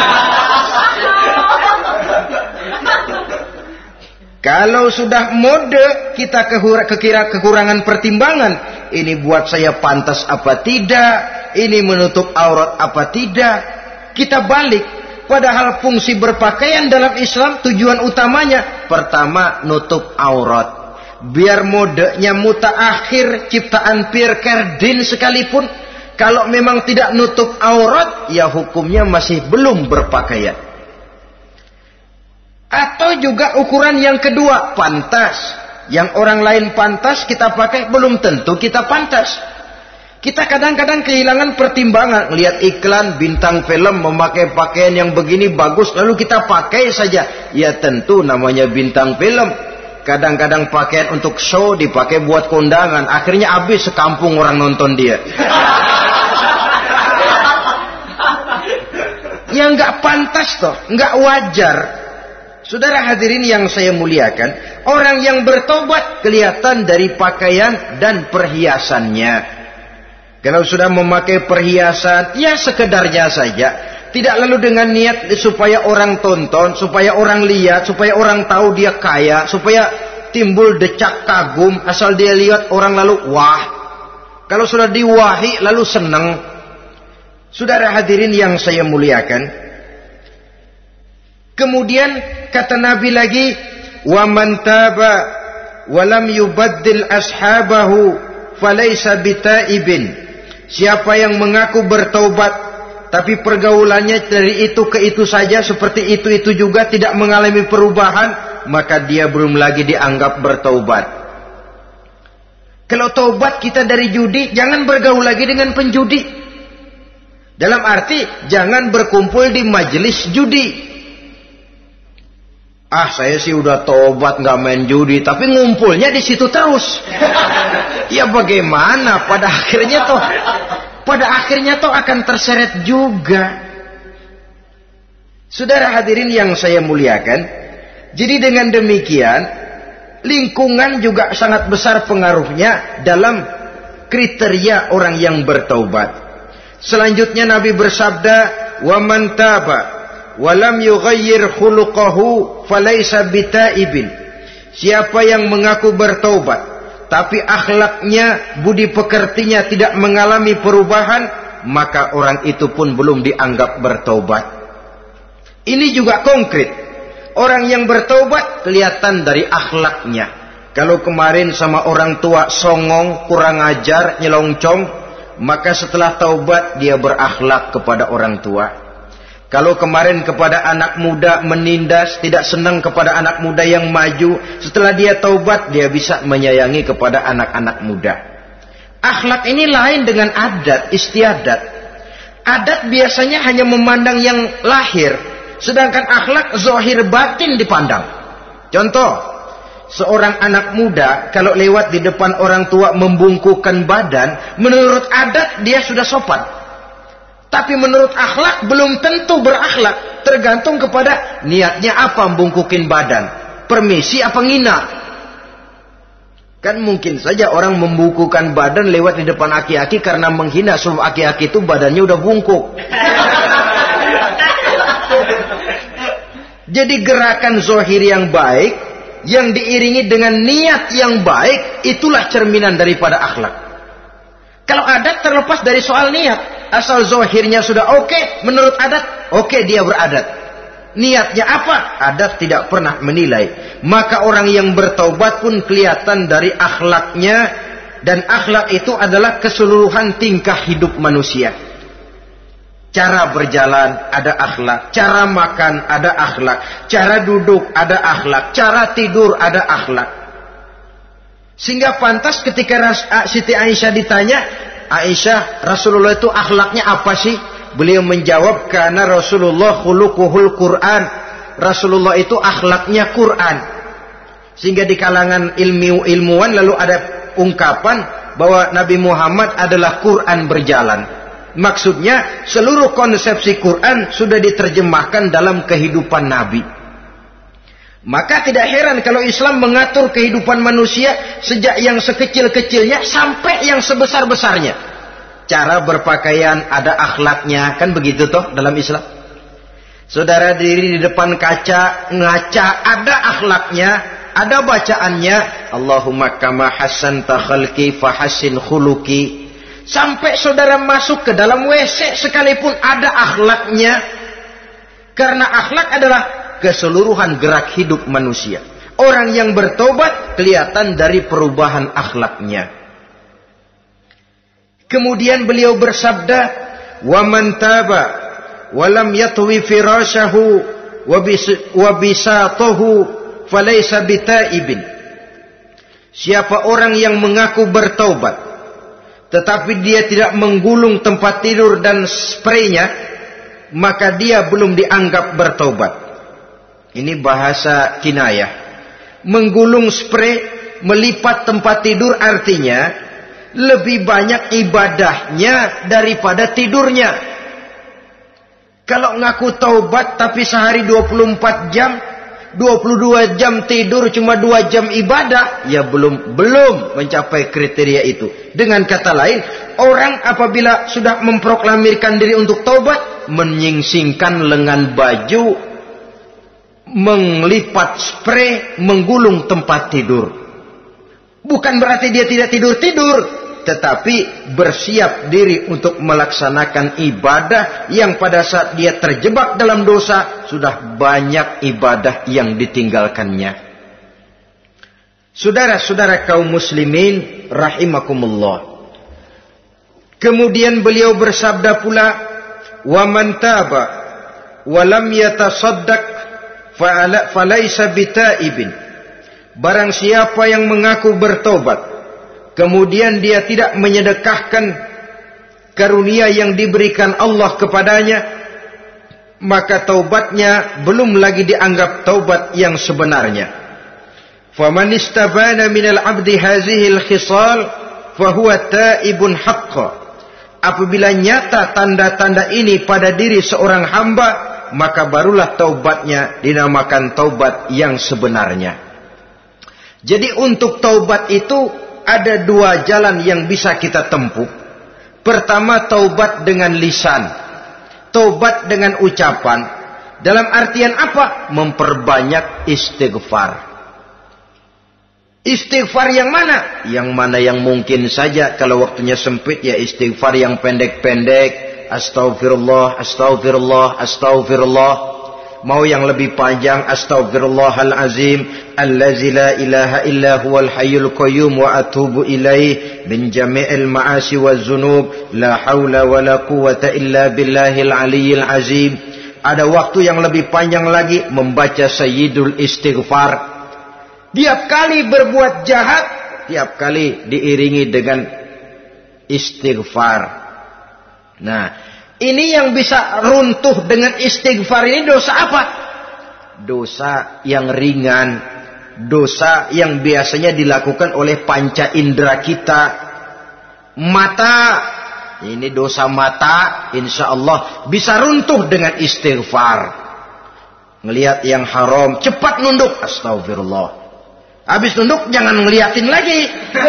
Kalau sudah mode, kita kekira kekurangan pertimbangan. Ini buat saya pantas apa tidak? Ini menutup aurat apa tidak? Kita balik. Padahal fungsi berpakaian dalam Islam tujuan utamanya. Pertama, nutup aurat. Biar modenya mutaakhir, ciptaan Pierre Cardin sekalipun. Kalau memang tidak nutup aurat, ya hukumnya masih belum berpakaian. Atau juga ukuran yang kedua, pantas. Yang orang lain pantas kita pakai, belum tentu kita pantas. Kita kadang-kadang kehilangan pertimbangan. Lihat iklan bintang film memakai pakaian yang begini bagus, lalu kita pakai saja. Ya tentu namanya bintang film. Kadang-kadang pakaian untuk show dipakai buat kondangan. Akhirnya habis sekampung orang nonton dia. Ya nggak pantas toh, nggak wajar. Saudara hadirin yang saya muliakan, orang yang bertobat kelihatan dari pakaian dan perhiasannya. Kalau sudah memakai perhiasan, ya sekedarnya saja. Tidak lalu dengan niat supaya orang tonton, supaya orang lihat, supaya orang tahu dia kaya, supaya timbul decak kagum, asal dia lihat orang lalu wah. Kalau sudah diwahi lalu senang. Saudara hadirin yang saya muliakan, kemudian kata Nabi lagi, wa man taba wa lam yubaddil ashabahu falaysa bitaibin. Siapa yang mengaku bertaubat tapi pergaulannya dari itu ke itu saja, seperti itu juga tidak mengalami perubahan, maka dia belum lagi dianggap bertaubat. Kalau taubat kita dari judi, jangan bergaul lagi dengan penjudi. Dalam arti jangan berkumpul di majelis judi. Ah, saya sih udah tobat nggak main judi, tapi ngumpulnya di situ terus. Ya bagaimana? Pada akhirnya toh akan terseret juga. Saudara hadirin yang saya muliakan, jadi dengan demikian lingkungan juga sangat besar pengaruhnya dalam kriteria orang yang bertaubat. Selanjutnya Nabi bersabda, "Wa man taba walam yughayyir khuluquhu falaysa bitaibin." Siapa yang mengaku bertaubat tapi akhlaknya, budi pekertinya tidak mengalami perubahan, maka orang itu pun belum dianggap bertaubat. Ini juga konkret. Orang yang bertaubat kelihatan dari akhlaknya. Kalau kemarin sama orang tua songong, kurang ajar, nyelongcong, maka setelah taubat dia berakhlak kepada orang tua. Kalau kemarin kepada anak muda menindas, tidak senang kepada anak muda yang maju, setelah dia taubat, dia bisa menyayangi kepada anak-anak muda. Akhlak ini lain dengan adat, istiadat. Adat biasanya hanya memandang yang lahir, sedangkan akhlak zahir batin dipandang. Contoh, seorang anak muda kalau lewat di depan orang tua membungkukkan badan, menurut adat dia sudah sopan. Tapi menurut akhlak belum tentu berakhlak. Tergantung kepada niatnya apa membungkukin badan. Permisi apa ngina. Kan mungkin saja orang membungkukkan badan lewat di depan aki-aki karena menghina. Sebab aki-aki itu badannya udah bungkuk. Jadi gerakan zahir yang baik, yang diiringi dengan niat yang baik, itulah cerminan daripada akhlak. Kalau adat terlepas dari soal niat. Asal zahirnya sudah oke, menurut adat, oke dia beradat. Niatnya apa? Adat tidak pernah menilai. Maka orang yang bertaubat pun kelihatan dari akhlaknya. Dan akhlak itu adalah keseluruhan tingkah hidup manusia. Cara berjalan ada akhlak. Cara makan ada akhlak. Cara duduk ada akhlak. Cara tidur ada akhlak. Sehingga pantas ketika Siti Aisyah ditanya, Aisyah, Rasulullah itu akhlaknya apa sih? Beliau menjawab, karena Rasulullah khuluquhul Quran. Rasulullah itu akhlaknya Quran. Sehingga di kalangan ilmuwan lalu ada ungkapan bahwa Nabi Muhammad adalah Quran berjalan. Maksudnya seluruh konsepsi Quran sudah diterjemahkan dalam kehidupan Nabi. Maka tidak heran kalau Islam mengatur kehidupan manusia sejak yang sekecil-kecilnya sampai yang sebesar-besarnya. Cara berpakaian ada akhlaknya, kan begitu toh dalam Islam. Saudara diri di depan kaca, ngaca, ada akhlaknya, ada bacaannya. Allahumma kama hassanta khalqi fahassin khuluqi. Sampai saudara masuk ke dalam WC sekalipun ada akhlaknya. Karena akhlak adalah keseluruhan gerak hidup manusia. Orang yang bertobat kelihatan dari perubahan akhlaknya. Kemudian beliau bersabda, "Wa man taba wa lam yatwi firashahu wa bisatahu falaysa bitaibin." Siapa orang yang mengaku bertobat tetapi dia tidak menggulung tempat tidur dan spraynya, maka dia belum dianggap bertobat. Ini bahasa kinayah. Menggulung spray, melipat tempat tidur artinya lebih banyak ibadahnya daripada tidurnya. Kalau ngaku taubat tapi sehari 24 jam, 22 jam tidur, cuma 2 jam ibadah, ya belum mencapai kriteria itu. Dengan kata lain, orang apabila sudah memproklamirkan diri untuk taubat, menyingsingkan lengan baju, melipat spray, menggulung tempat tidur. Bukan berarti dia tidak tidur-tidur, tetapi bersiap diri untuk melaksanakan ibadah yang pada saat dia terjebak dalam dosa, sudah banyak ibadah yang ditinggalkannya. Saudara-saudara kaum muslimin rahimakumullah. Kemudian beliau bersabda pula, "Wa man taba wa lam yatasaddaq falaisa bitaibin." Barang siapa yang mengaku bertobat kemudian dia tidak menyedekahkan karunia yang diberikan Allah kepadanya, maka taubatnya belum lagi dianggap taubat yang sebenarnya. Faman istabana minal abdi hazihil khisal fahuwa taibun haqqa. Apabila nyata tanda-tanda ini pada diri seorang hamba, maka barulah taubatnya dinamakan taubat yang sebenarnya. Jadi untuk taubat itu ada 2 jalan yang bisa kita tempuh. Pertama, taubat dengan lisan, taubat dengan ucapan. Dalam artian apa? Memperbanyak istighfar. Istighfar yang mana? Yang mana yang mungkin saja. Kalau waktunya sempit ya istighfar yang pendek-pendek. Astaghfirullah, astaghfirullah, astaghfirullah. Mau yang lebih panjang, astaghfirullahal azim allazi la ilaha illa huwal hayyul qayyum wa atubu ilaih min jami'il ma'asi waz zunub la haula wala quwwata illa billahil aliyyil azim. Ada waktu yang lebih panjang lagi membaca Sayyidul Istighfar. Tiap kali berbuat jahat, tiap kali diiringi dengan istighfar. Nah, ini yang bisa runtuh dengan istighfar ini dosa apa? Dosa yang ringan, dosa yang biasanya dilakukan oleh panca indera kita. Mata, ini dosa mata, insya Allah bisa runtuh dengan istighfar. Ngelihat yang haram, cepat nunduk, astagfirullah. Habis nunduk jangan ngeliatin lagi.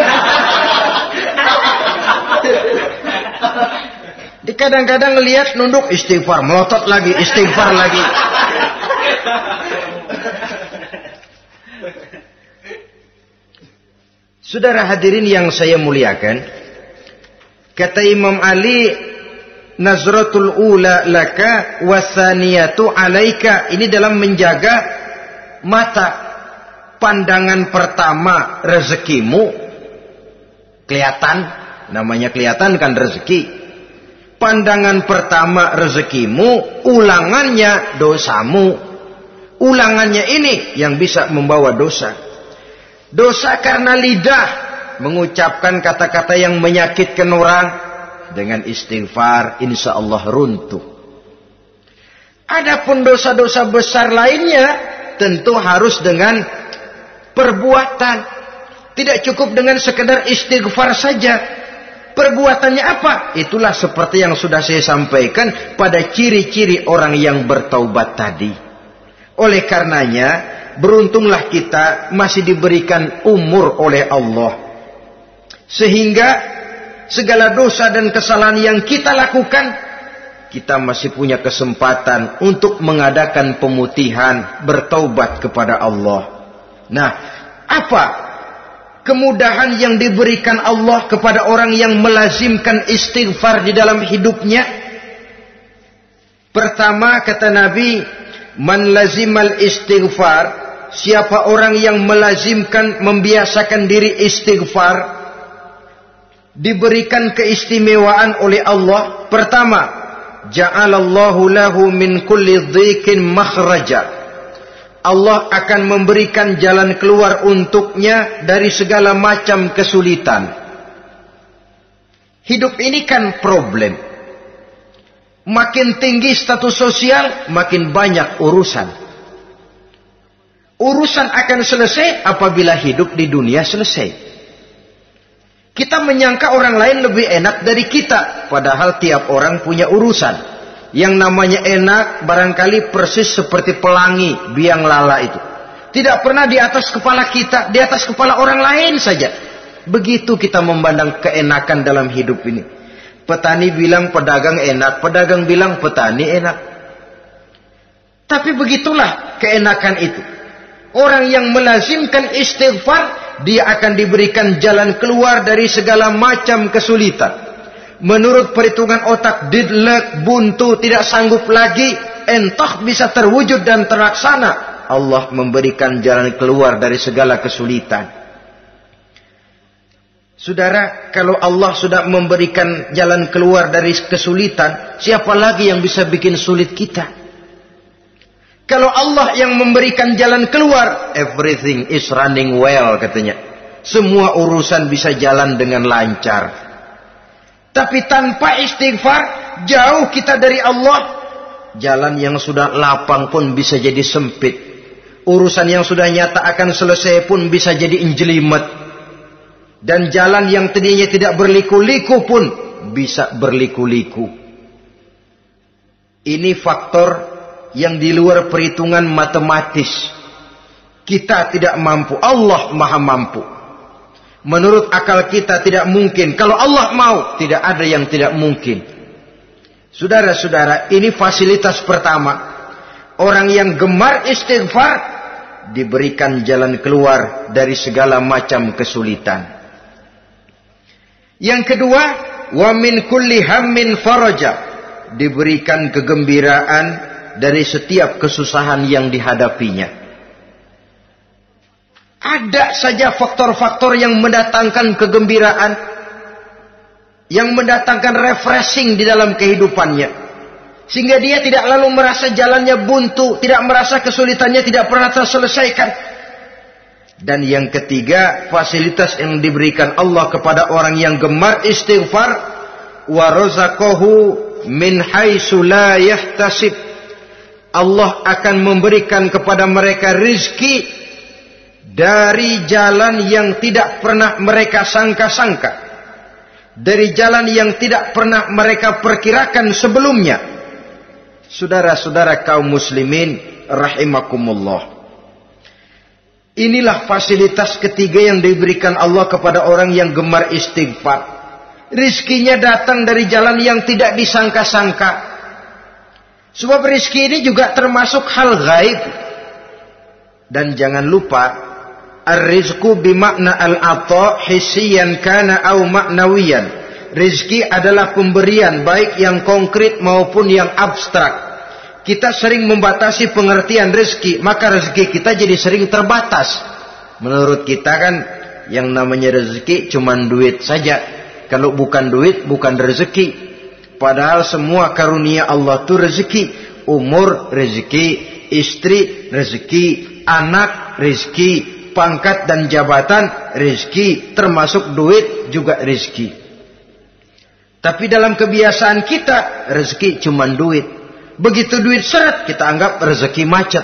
Kadang-kadang ngelihat nunduk, istighfar, melotot lagi, istighfar lagi. Saudara hadirin yang saya muliakan, kata Imam Ali, nazratul ula laka wasaniyatu alaika. Ini dalam menjaga mata. Pandangan pertama rezekimu, kelihatan, namanya kelihatan kan rezeki. Pandangan pertama rezekimu, ulangannya dosamu. Ulangannya ini yang bisa membawa dosa. Dosa karena lidah, mengucapkan kata-kata yang menyakitkan orang. Dengan istighfar, insya Allah runtuh. Adapun dosa-dosa besar lainnya, tentu harus dengan perbuatan. Tidak cukup dengan sekedar istighfar saja. Perbuatannya apa? Itulah seperti yang sudah saya sampaikan pada ciri-ciri orang yang bertaubat tadi. Oleh karenanya, beruntunglah kita masih diberikan umur oleh Allah. Sehingga segala dosa dan kesalahan yang kita lakukan, kita masih punya kesempatan untuk mengadakan pemutihan, bertaubat kepada Allah. Nah, apa kemudahan yang diberikan Allah kepada orang yang melazimkan istighfar di dalam hidupnya? Pertama, kata Nabi, man lazimal istighfar, siapa orang yang melazimkan, membiasakan diri istighfar, diberikan keistimewaan oleh Allah. Pertama, ja'alallahu lahu min kulli dhiqin makhraja. Allah akan memberikan jalan keluar untuknya dari segala macam kesulitan. Hidup ini kan problem. Makin tinggi status sosial, makin banyak urusan. Urusan akan selesai apabila hidup di dunia selesai. Kita menyangka orang lain lebih enak dari kita, padahal tiap orang punya urusan. Yang namanya enak barangkali persis seperti pelangi biang lala itu. Tidak pernah di atas kepala kita, di atas kepala orang lain saja. Begitu kita memandang keenakan dalam hidup ini. Petani bilang pedagang enak, pedagang bilang petani enak. Tapi begitulah keenakan itu. Orang yang melazimkan istighfar, dia akan diberikan jalan keluar dari segala macam kesulitan. Menurut perhitungan otak, didlek, buntu, tidak sanggup lagi, entah bisa terwujud dan terlaksana. Allah memberikan jalan keluar dari segala kesulitan. Saudara, kalau Allah sudah memberikan jalan keluar dari kesulitan, siapa lagi yang bisa bikin sulit kita? Kalau Allah yang memberikan jalan keluar, everything is running well katanya. Semua urusan bisa jalan dengan lancar. Tapi tanpa istighfar, jauh kita dari Allah. Jalan yang sudah lapang pun bisa jadi sempit. Urusan yang sudah nyata akan selesai pun bisa jadi injelimet. Dan jalan yang tadinya tidak berliku-liku pun bisa berliku-liku. Ini faktor yang di luar perhitungan matematis. Kita tidak mampu, Allah maha mampu. Menurut akal kita tidak mungkin. Kalau Allah mau, tidak ada yang tidak mungkin. Saudara-saudara, ini fasilitas pertama. Orang yang gemar istighfar diberikan jalan keluar dari segala macam kesulitan. Yang kedua, wa min kulli hammin faraja, diberikan kegembiraan dari setiap kesusahan yang dihadapinya. Ada saja faktor-faktor yang mendatangkan kegembiraan, yang mendatangkan refreshing di dalam kehidupannya. Sehingga dia tidak lalu merasa jalannya buntu, tidak merasa kesulitannya tidak pernah terselesaikan. Dan yang ketiga, fasilitas yang diberikan Allah kepada orang yang gemar istighfar, wa razaqahu min haitsu la yahtasib. Allah akan memberikan kepada mereka rizki dari jalan yang tidak pernah mereka sangka-sangka, dari jalan yang tidak pernah mereka perkirakan sebelumnya. Saudara-saudara kaum muslimin rahimakumullah, inilah fasilitas ketiga yang diberikan Allah kepada orang yang gemar istighfar. Rizkinya datang dari jalan yang tidak disangka-sangka. Sebab rizki ini juga termasuk hal gaib. Dan jangan lupa, ar-rizqu bimakna al-ata hissiyan kana au ma'nawiyan. Rizki adalah pemberian, baik yang konkret maupun yang abstrak. Kita sering membatasi pengertian rizki, maka rezeki kita jadi sering terbatas. Menurut kita kan yang namanya rezeki cuma duit saja. Kalau bukan duit, bukan rezeki. Padahal semua karunia Allah itu rezeki. Umur rezeki, istri rezeki, anak rezeki, pangkat dan jabatan rezeki, termasuk duit juga rezeki. Tapi dalam kebiasaan kita, rezeki cuma duit. Begitu duit seret, kita anggap rezeki macet.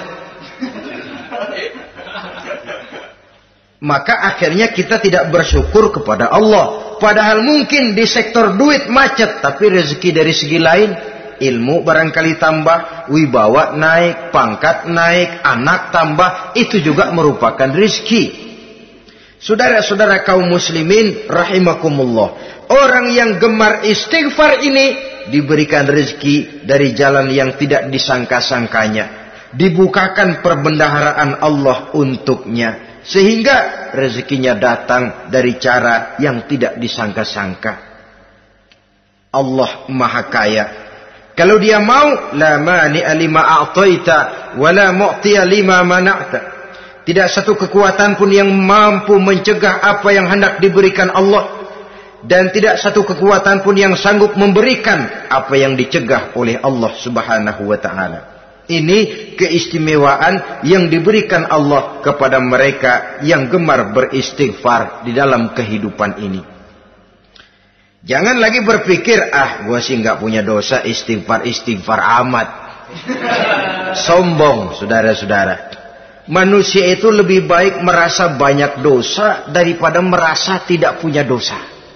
Maka akhirnya kita tidak bersyukur kepada Allah. Padahal mungkin di sektor duit macet, tapi rezeki dari segi lain, ilmu barangkali tambah, wibawa naik, pangkat naik, anak tambah, itu juga merupakan rezeki. Saudara-saudara kaum muslimin rahimakumullah, orang yang gemar istighfar ini diberikan rezeki dari jalan yang tidak disangka-sangkanya. Dibukakan perbendaharaan Allah untuknya, sehingga rezekinya datang dari cara yang tidak disangka-sangka. Allah Maha Kaya. Kalau dia mau, la mani'a lima a'taita wa la mu'tiya lima mana'ta. Tidak satu kekuatan pun yang mampu mencegah apa yang hendak diberikan Allah, dan tidak satu kekuatan pun yang sanggup memberikan apa yang dicegah oleh Allah Subhanahu wa taala. Ini keistimewaan yang diberikan Allah kepada mereka yang gemar beristighfar di dalam kehidupan ini. Jangan lagi berpikir, gua sih nggak punya dosa, istighfar amat. Sombong, saudara-saudara. Manusia itu lebih baik merasa banyak dosa daripada merasa tidak punya dosa.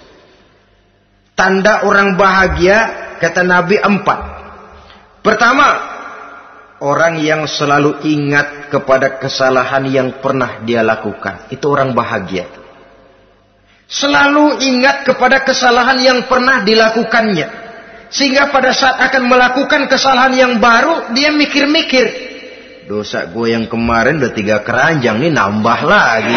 Tanda orang bahagia, kata Nabi, 4. Pertama, orang yang selalu ingat kepada kesalahan yang pernah dia lakukan. Itu orang bahagia. Selalu ingat kepada kesalahan yang pernah dilakukannya. Sehingga pada saat akan melakukan kesalahan yang baru, dia mikir-mikir. Dosa gue yang kemarin udah 3 keranjang, nih nambah lagi.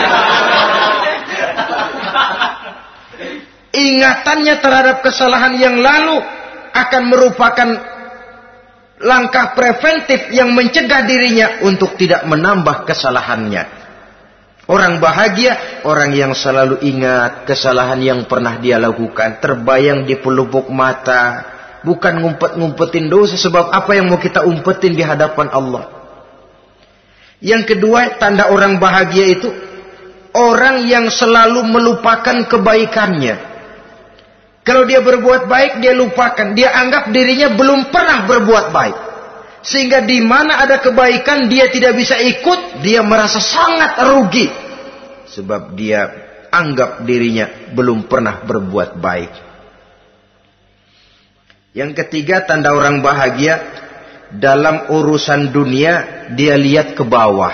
Ingatannya terhadap kesalahan yang lalu akan merupakan langkah preventif yang mencegah dirinya untuk tidak menambah kesalahannya. Orang bahagia, orang yang selalu ingat kesalahan yang pernah dia lakukan, terbayang di pelupuk mata, bukan ngumpet-ngumpetin dosa. Sebab apa yang mau kita umpetin di hadapan Allah? Yang kedua, tanda orang bahagia itu orang yang selalu melupakan kebaikannya. Kalau dia berbuat baik, dia lupakan. Dia anggap dirinya belum pernah berbuat baik. Sehingga di mana ada kebaikan, dia tidak bisa ikut. Dia merasa sangat rugi. Sebab dia anggap dirinya belum pernah berbuat baik. Yang ketiga, tanda orang bahagia, dalam urusan dunia, dia lihat ke bawah.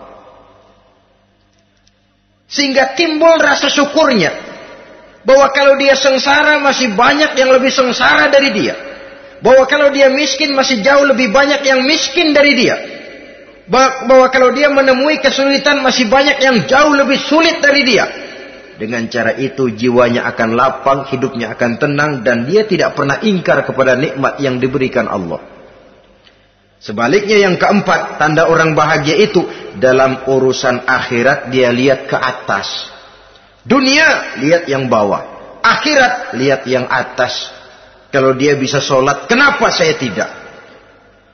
Sehingga timbul rasa syukurnya. Bahwa kalau dia sengsara, masih banyak yang lebih sengsara dari dia. Bahwa kalau dia miskin, masih jauh lebih banyak yang miskin dari dia. Bahwa kalau dia menemui kesulitan, masih banyak yang jauh lebih sulit dari dia. Dengan cara itu jiwanya akan lapang, hidupnya akan tenang, dan dia tidak pernah ingkar kepada nikmat yang diberikan Allah. Sebaliknya yang keempat, tanda orang bahagia itu dalam urusan akhirat dia lihat ke atas. Dunia lihat yang bawah, akhirat lihat yang atas. Kalau dia bisa sholat, kenapa saya tidak?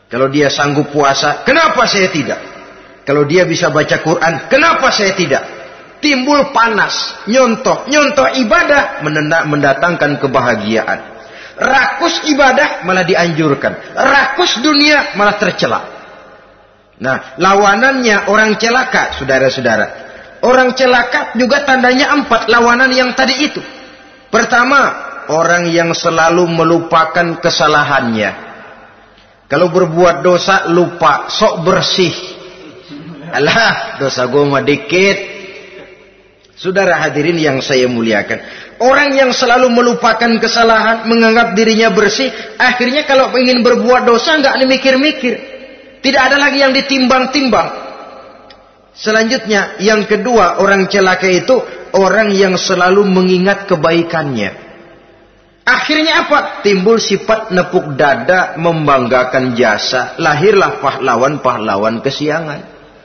Kalau dia sanggup puasa, kenapa saya tidak? Kalau dia bisa baca Quran, kenapa saya tidak? Timbul panas, nyontoh ibadah mendatangkan kebahagiaan. Rakus ibadah malah dianjurkan. Rakus dunia malah tercela. Nah, lawanannya orang celaka, saudara-saudara. Orang celaka juga tandanya 4 lawanan yang tadi itu. Pertama, orang yang selalu melupakan kesalahannya. Kalau berbuat dosa lupa, sok bersih. Alah, dosa gue mah dikit. Saudara hadirin yang saya muliakan, orang yang selalu melupakan kesalahan, menganggap dirinya bersih, akhirnya kalau ingin berbuat dosa nggak dimikir-mikir. Tidak ada lagi yang ditimbang-timbang. Selanjutnya, yang kedua, orang celaka itu orang yang selalu mengingat kebaikannya. Akhirnya apa? Timbul sifat nepuk dada, membanggakan jasa. Lahirlah pahlawan-pahlawan kesiangan.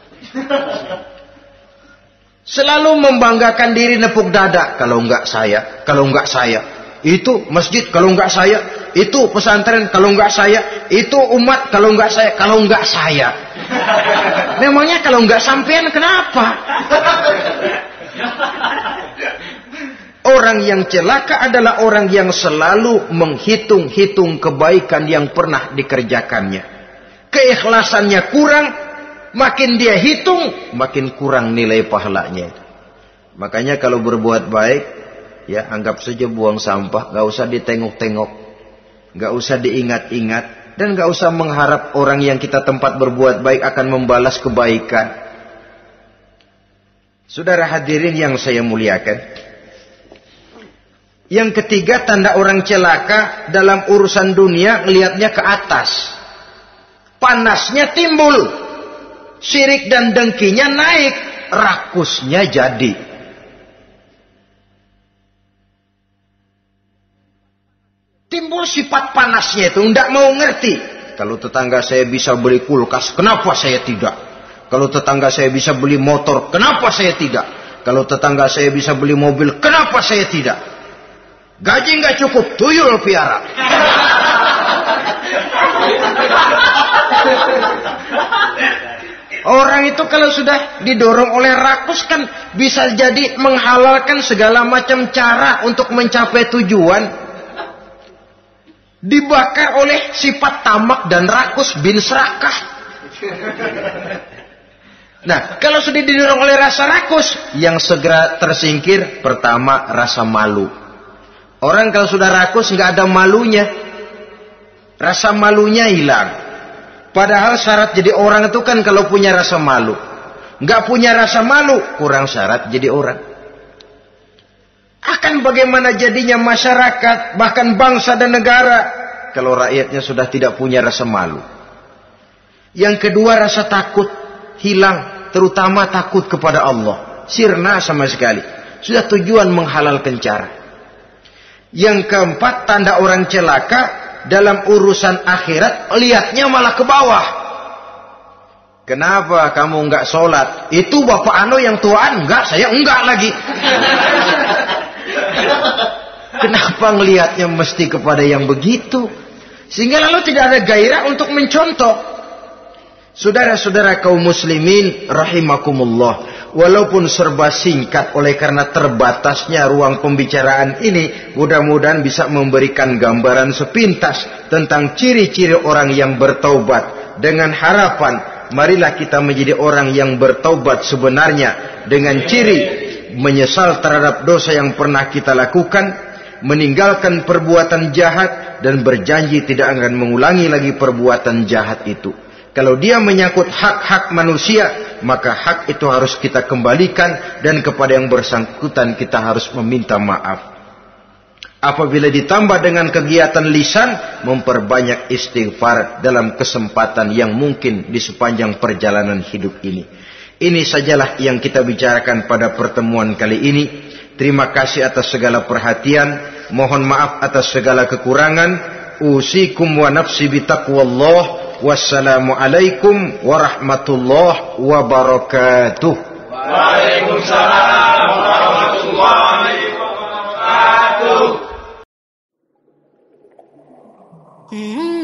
Selalu membanggakan diri, nepuk dada. Kalau enggak saya. Itu masjid, kalau enggak saya. Itu pesantren, kalau enggak saya. Itu umat, kalau enggak saya. Memangnya kalau enggak sampean kenapa? Orang yang celaka adalah orang yang selalu menghitung-hitung kebaikan yang pernah dikerjakannya. Keikhlasannya kurang, makin dia hitung, makin kurang nilai pahalanya. Makanya kalau berbuat baik, ya anggap saja buang sampah, gak usah ditengok-tengok, gak usah diingat-ingat, dan gak usah mengharap orang yang kita tempat berbuat baik akan membalas kebaikan. Saudara hadirin yang saya muliakan, yang ketiga, tanda orang celaka dalam urusan dunia, ngelihatnya ke atas. Panasnya timbul, syirik dan dengkinya naik, rakusnya jadi. Timbul sifat panasnya itu, tidak mau ngerti. Kalau tetangga saya bisa beli kulkas, kenapa saya tidak? Kalau tetangga saya bisa beli motor, kenapa saya tidak? Kalau tetangga saya bisa beli mobil, kenapa saya tidak? Gaji nggak cukup, tuyul piara. Orang itu kalau sudah didorong oleh rakus kan bisa jadi menghalalkan segala macam cara untuk mencapai tujuan. Dibakar oleh sifat tamak dan rakus bin serakah. Nah, kalau sudah didorong oleh rasa rakus, yang segera tersingkir pertama rasa malu. Orang kalau sudah rakus nggak ada malunya, rasa malunya hilang. Padahal syarat jadi orang itu kan kalau punya rasa malu. Nggak punya rasa malu, kurang syarat jadi orang. Akan bagaimana jadinya masyarakat, bahkan bangsa dan negara, kalau rakyatnya sudah tidak punya rasa malu. Yang kedua, rasa takut hilang, terutama takut kepada Allah. Sirna sama sekali. Sudah tujuan menghalalkan cara. Yang keempat, tanda orang celaka dalam urusan akhirat, lihatnya malah ke bawah. Kenapa kamu enggak sholat? Itu bapak anu yang tuaan, enggak, saya enggak lagi. Kenapa ngelihatnya mesti kepada yang begitu? Sehingga lalu tidak ada gairah untuk mencontoh. Saudara-saudara kaum muslimin rahimakumullah, walaupun serba singkat oleh karena terbatasnya ruang pembicaraan ini, mudah-mudahan bisa memberikan gambaran sepintas tentang ciri-ciri orang yang bertaubat. Dengan harapan, marilah kita menjadi orang yang bertaubat sebenarnya, dengan ciri menyesal terhadap dosa yang pernah kita lakukan, meninggalkan perbuatan jahat, dan berjanji tidak akan mengulangi lagi perbuatan jahat itu. Kalau dia menyangkut hak-hak manusia, maka hak itu harus kita kembalikan, dan kepada yang bersangkutan kita harus meminta maaf. Apabila ditambah dengan kegiatan lisan, memperbanyak istighfar dalam kesempatan yang mungkin di sepanjang perjalanan hidup ini. Ini sajalah yang kita bicarakan pada pertemuan kali ini. Terima kasih atas segala perhatian. Mohon maaf atas segala kekurangan. Usikum wa nafsi bitaqwallah. Wassalamualaikum warahmatullahi wabarakatuh. Waalaikumsalam warahmatullahi wabarakatuh.